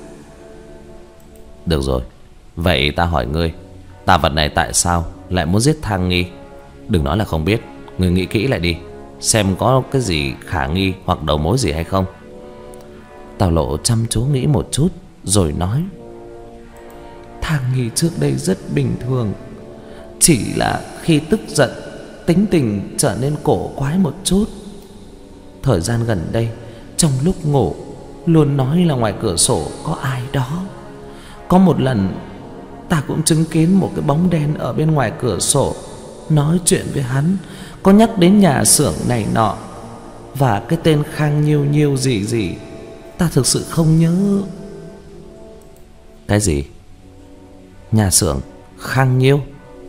Được rồi, vậy ta hỏi ngươi, tà vật này tại sao lại muốn giết Thang Nghi? Đừng nói là không biết, ngươi nghĩ kỹ lại đi, xem có cái gì khả nghi hoặc đầu mối gì hay không. Tào Lộ chăm chú nghĩ một chút rồi nói: Thang Nghi trước đây rất bình thường, chỉ là khi tức giận tính tình trở nên cổ quái một chút. Thời gian gần đây trong lúc ngủ luôn nói là ngoài cửa sổ có ai đó. Có một lần ta cũng chứng kiến một cái bóng đen ở bên ngoài cửa sổ nói chuyện với hắn, có nhắc đến nhà xưởng này nọ và cái tên Khang Nhiêu Nhiêu gì gì, ta thực sự không nhớ. Cái gì? Nhà xưởng Khang Nhiêu?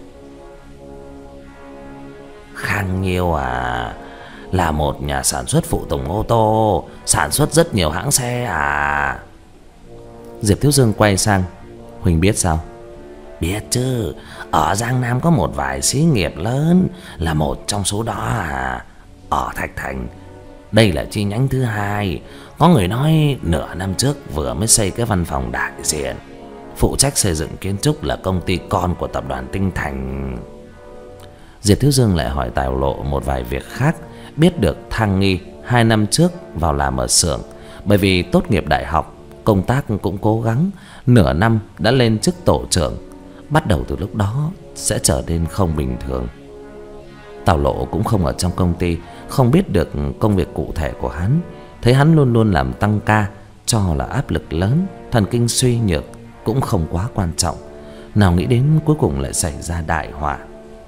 Khang Nhiêu à, là một nhà sản xuất phụ tùng ô tô, sản xuất rất nhiều hãng xe à. Diệp Thiếu Dương quay sang: Huỳnh biết sao? Biết chứ, ở Giang Nam có một vài xí nghiệp lớn, là một trong số đó à. Ở Thạch Thành, đây là chi nhánh thứ hai. Có người nói nửa năm trước vừa mới xây cái văn phòng đại diện. Phụ trách xây dựng kiến trúc là công ty con của tập đoàn Tinh Thành. Diệp Thiếu Dương lại hỏi Tào Lộ một vài việc khác. Biết được Thang Nghi hai năm trước vào làm ở xưởng, bởi vì tốt nghiệp đại học, công tác cũng cố gắng, nửa năm đã lên chức tổ trưởng. Bắt đầu từ lúc đó sẽ trở nên không bình thường. Tào Lộ cũng không ở trong công ty, không biết được công việc cụ thể của hắn. Thấy hắn luôn luôn làm tăng ca, cho là áp lực lớn, thần kinh suy nhược cũng không quá quan trọng. Nào nghĩ đến cuối cùng lại xảy ra đại họa.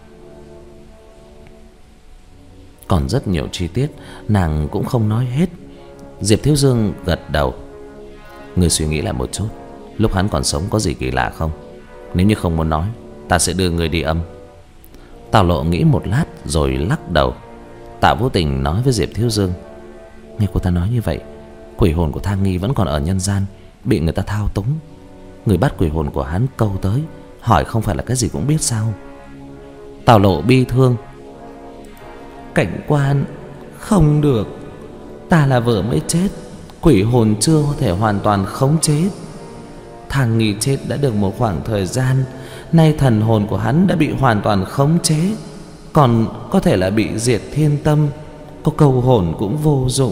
Còn rất nhiều chi tiết nàng cũng không nói hết. Diệp Thiếu Dương gật đầu: Ngươi suy nghĩ lại một chút, lúc hắn còn sống có gì kỳ lạ không? Nếu như không muốn nói, ta sẽ đưa ngươi đi âm. Tào Lộ nghĩ một lát rồi lắc đầu. Tạ Vô Tình nói với Diệp Thiếu Dương: nghe cô ta nói như vậy, quỷ hồn của Thang Nghi vẫn còn ở nhân gian, bị người ta thao túng. Người bắt quỷ hồn của hắn câu tới, hỏi không phải là cái gì cũng biết sao? Tào Lộ bi thương: Cảnh quan, không được, ta là vừa mới chết, quỷ hồn chưa có thể hoàn toàn khống chế. Thang Nghi chết đã được một khoảng thời gian, nay thần hồn của hắn đã bị hoàn toàn khống chế, còn có thể là bị diệt thiên tâm, có câu hồn cũng vô dụng.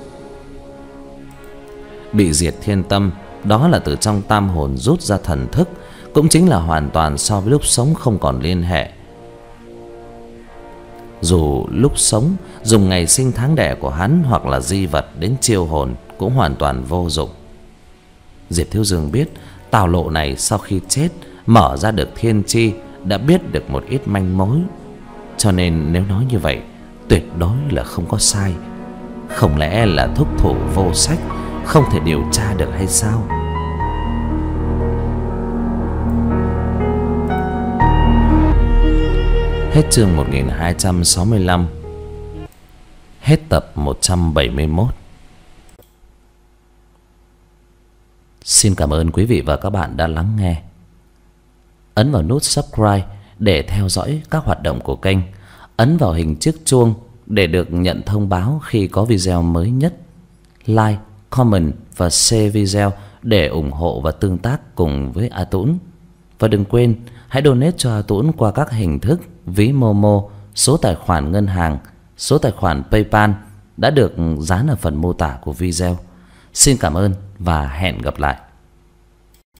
Bị diệt thiên tâm, đó là từ trong tam hồn rút ra thần thức, cũng chính là hoàn toàn so với lúc sống không còn liên hệ. Dù lúc sống dùng ngày sinh tháng đẻ của hắn hoặc là di vật đến chiêu hồn cũng hoàn toàn vô dụng. Diệp Thiếu Dương biết Tào Lộ này sau khi chết mở ra được thiên chi, đã biết được một ít manh mối, cho nên nếu nói như vậy tuyệt đối là không có sai. Không lẽ là thúc thủ vô sách, không thể điều tra được hay sao? Hết chương một nghìn hai trăm sáu mươi lăm. Hết tập một trăm bảy mươi mốt. Xin cảm ơn quý vị và các bạn đã lắng nghe. Ấn vào nút subscribe để theo dõi các hoạt động của kênh. Ấn vào hình chiếc chuông để được nhận thông báo khi có video mới nhất. Like, comment và share video để ủng hộ và tương tác cùng với A Tũng. Và đừng quên hãy donate cho A Tũng qua các hình thức ví Momo, số tài khoản ngân hàng, số tài khoản PayPal đã được dán ở phần mô tả của video. Xin cảm ơn và hẹn gặp lại.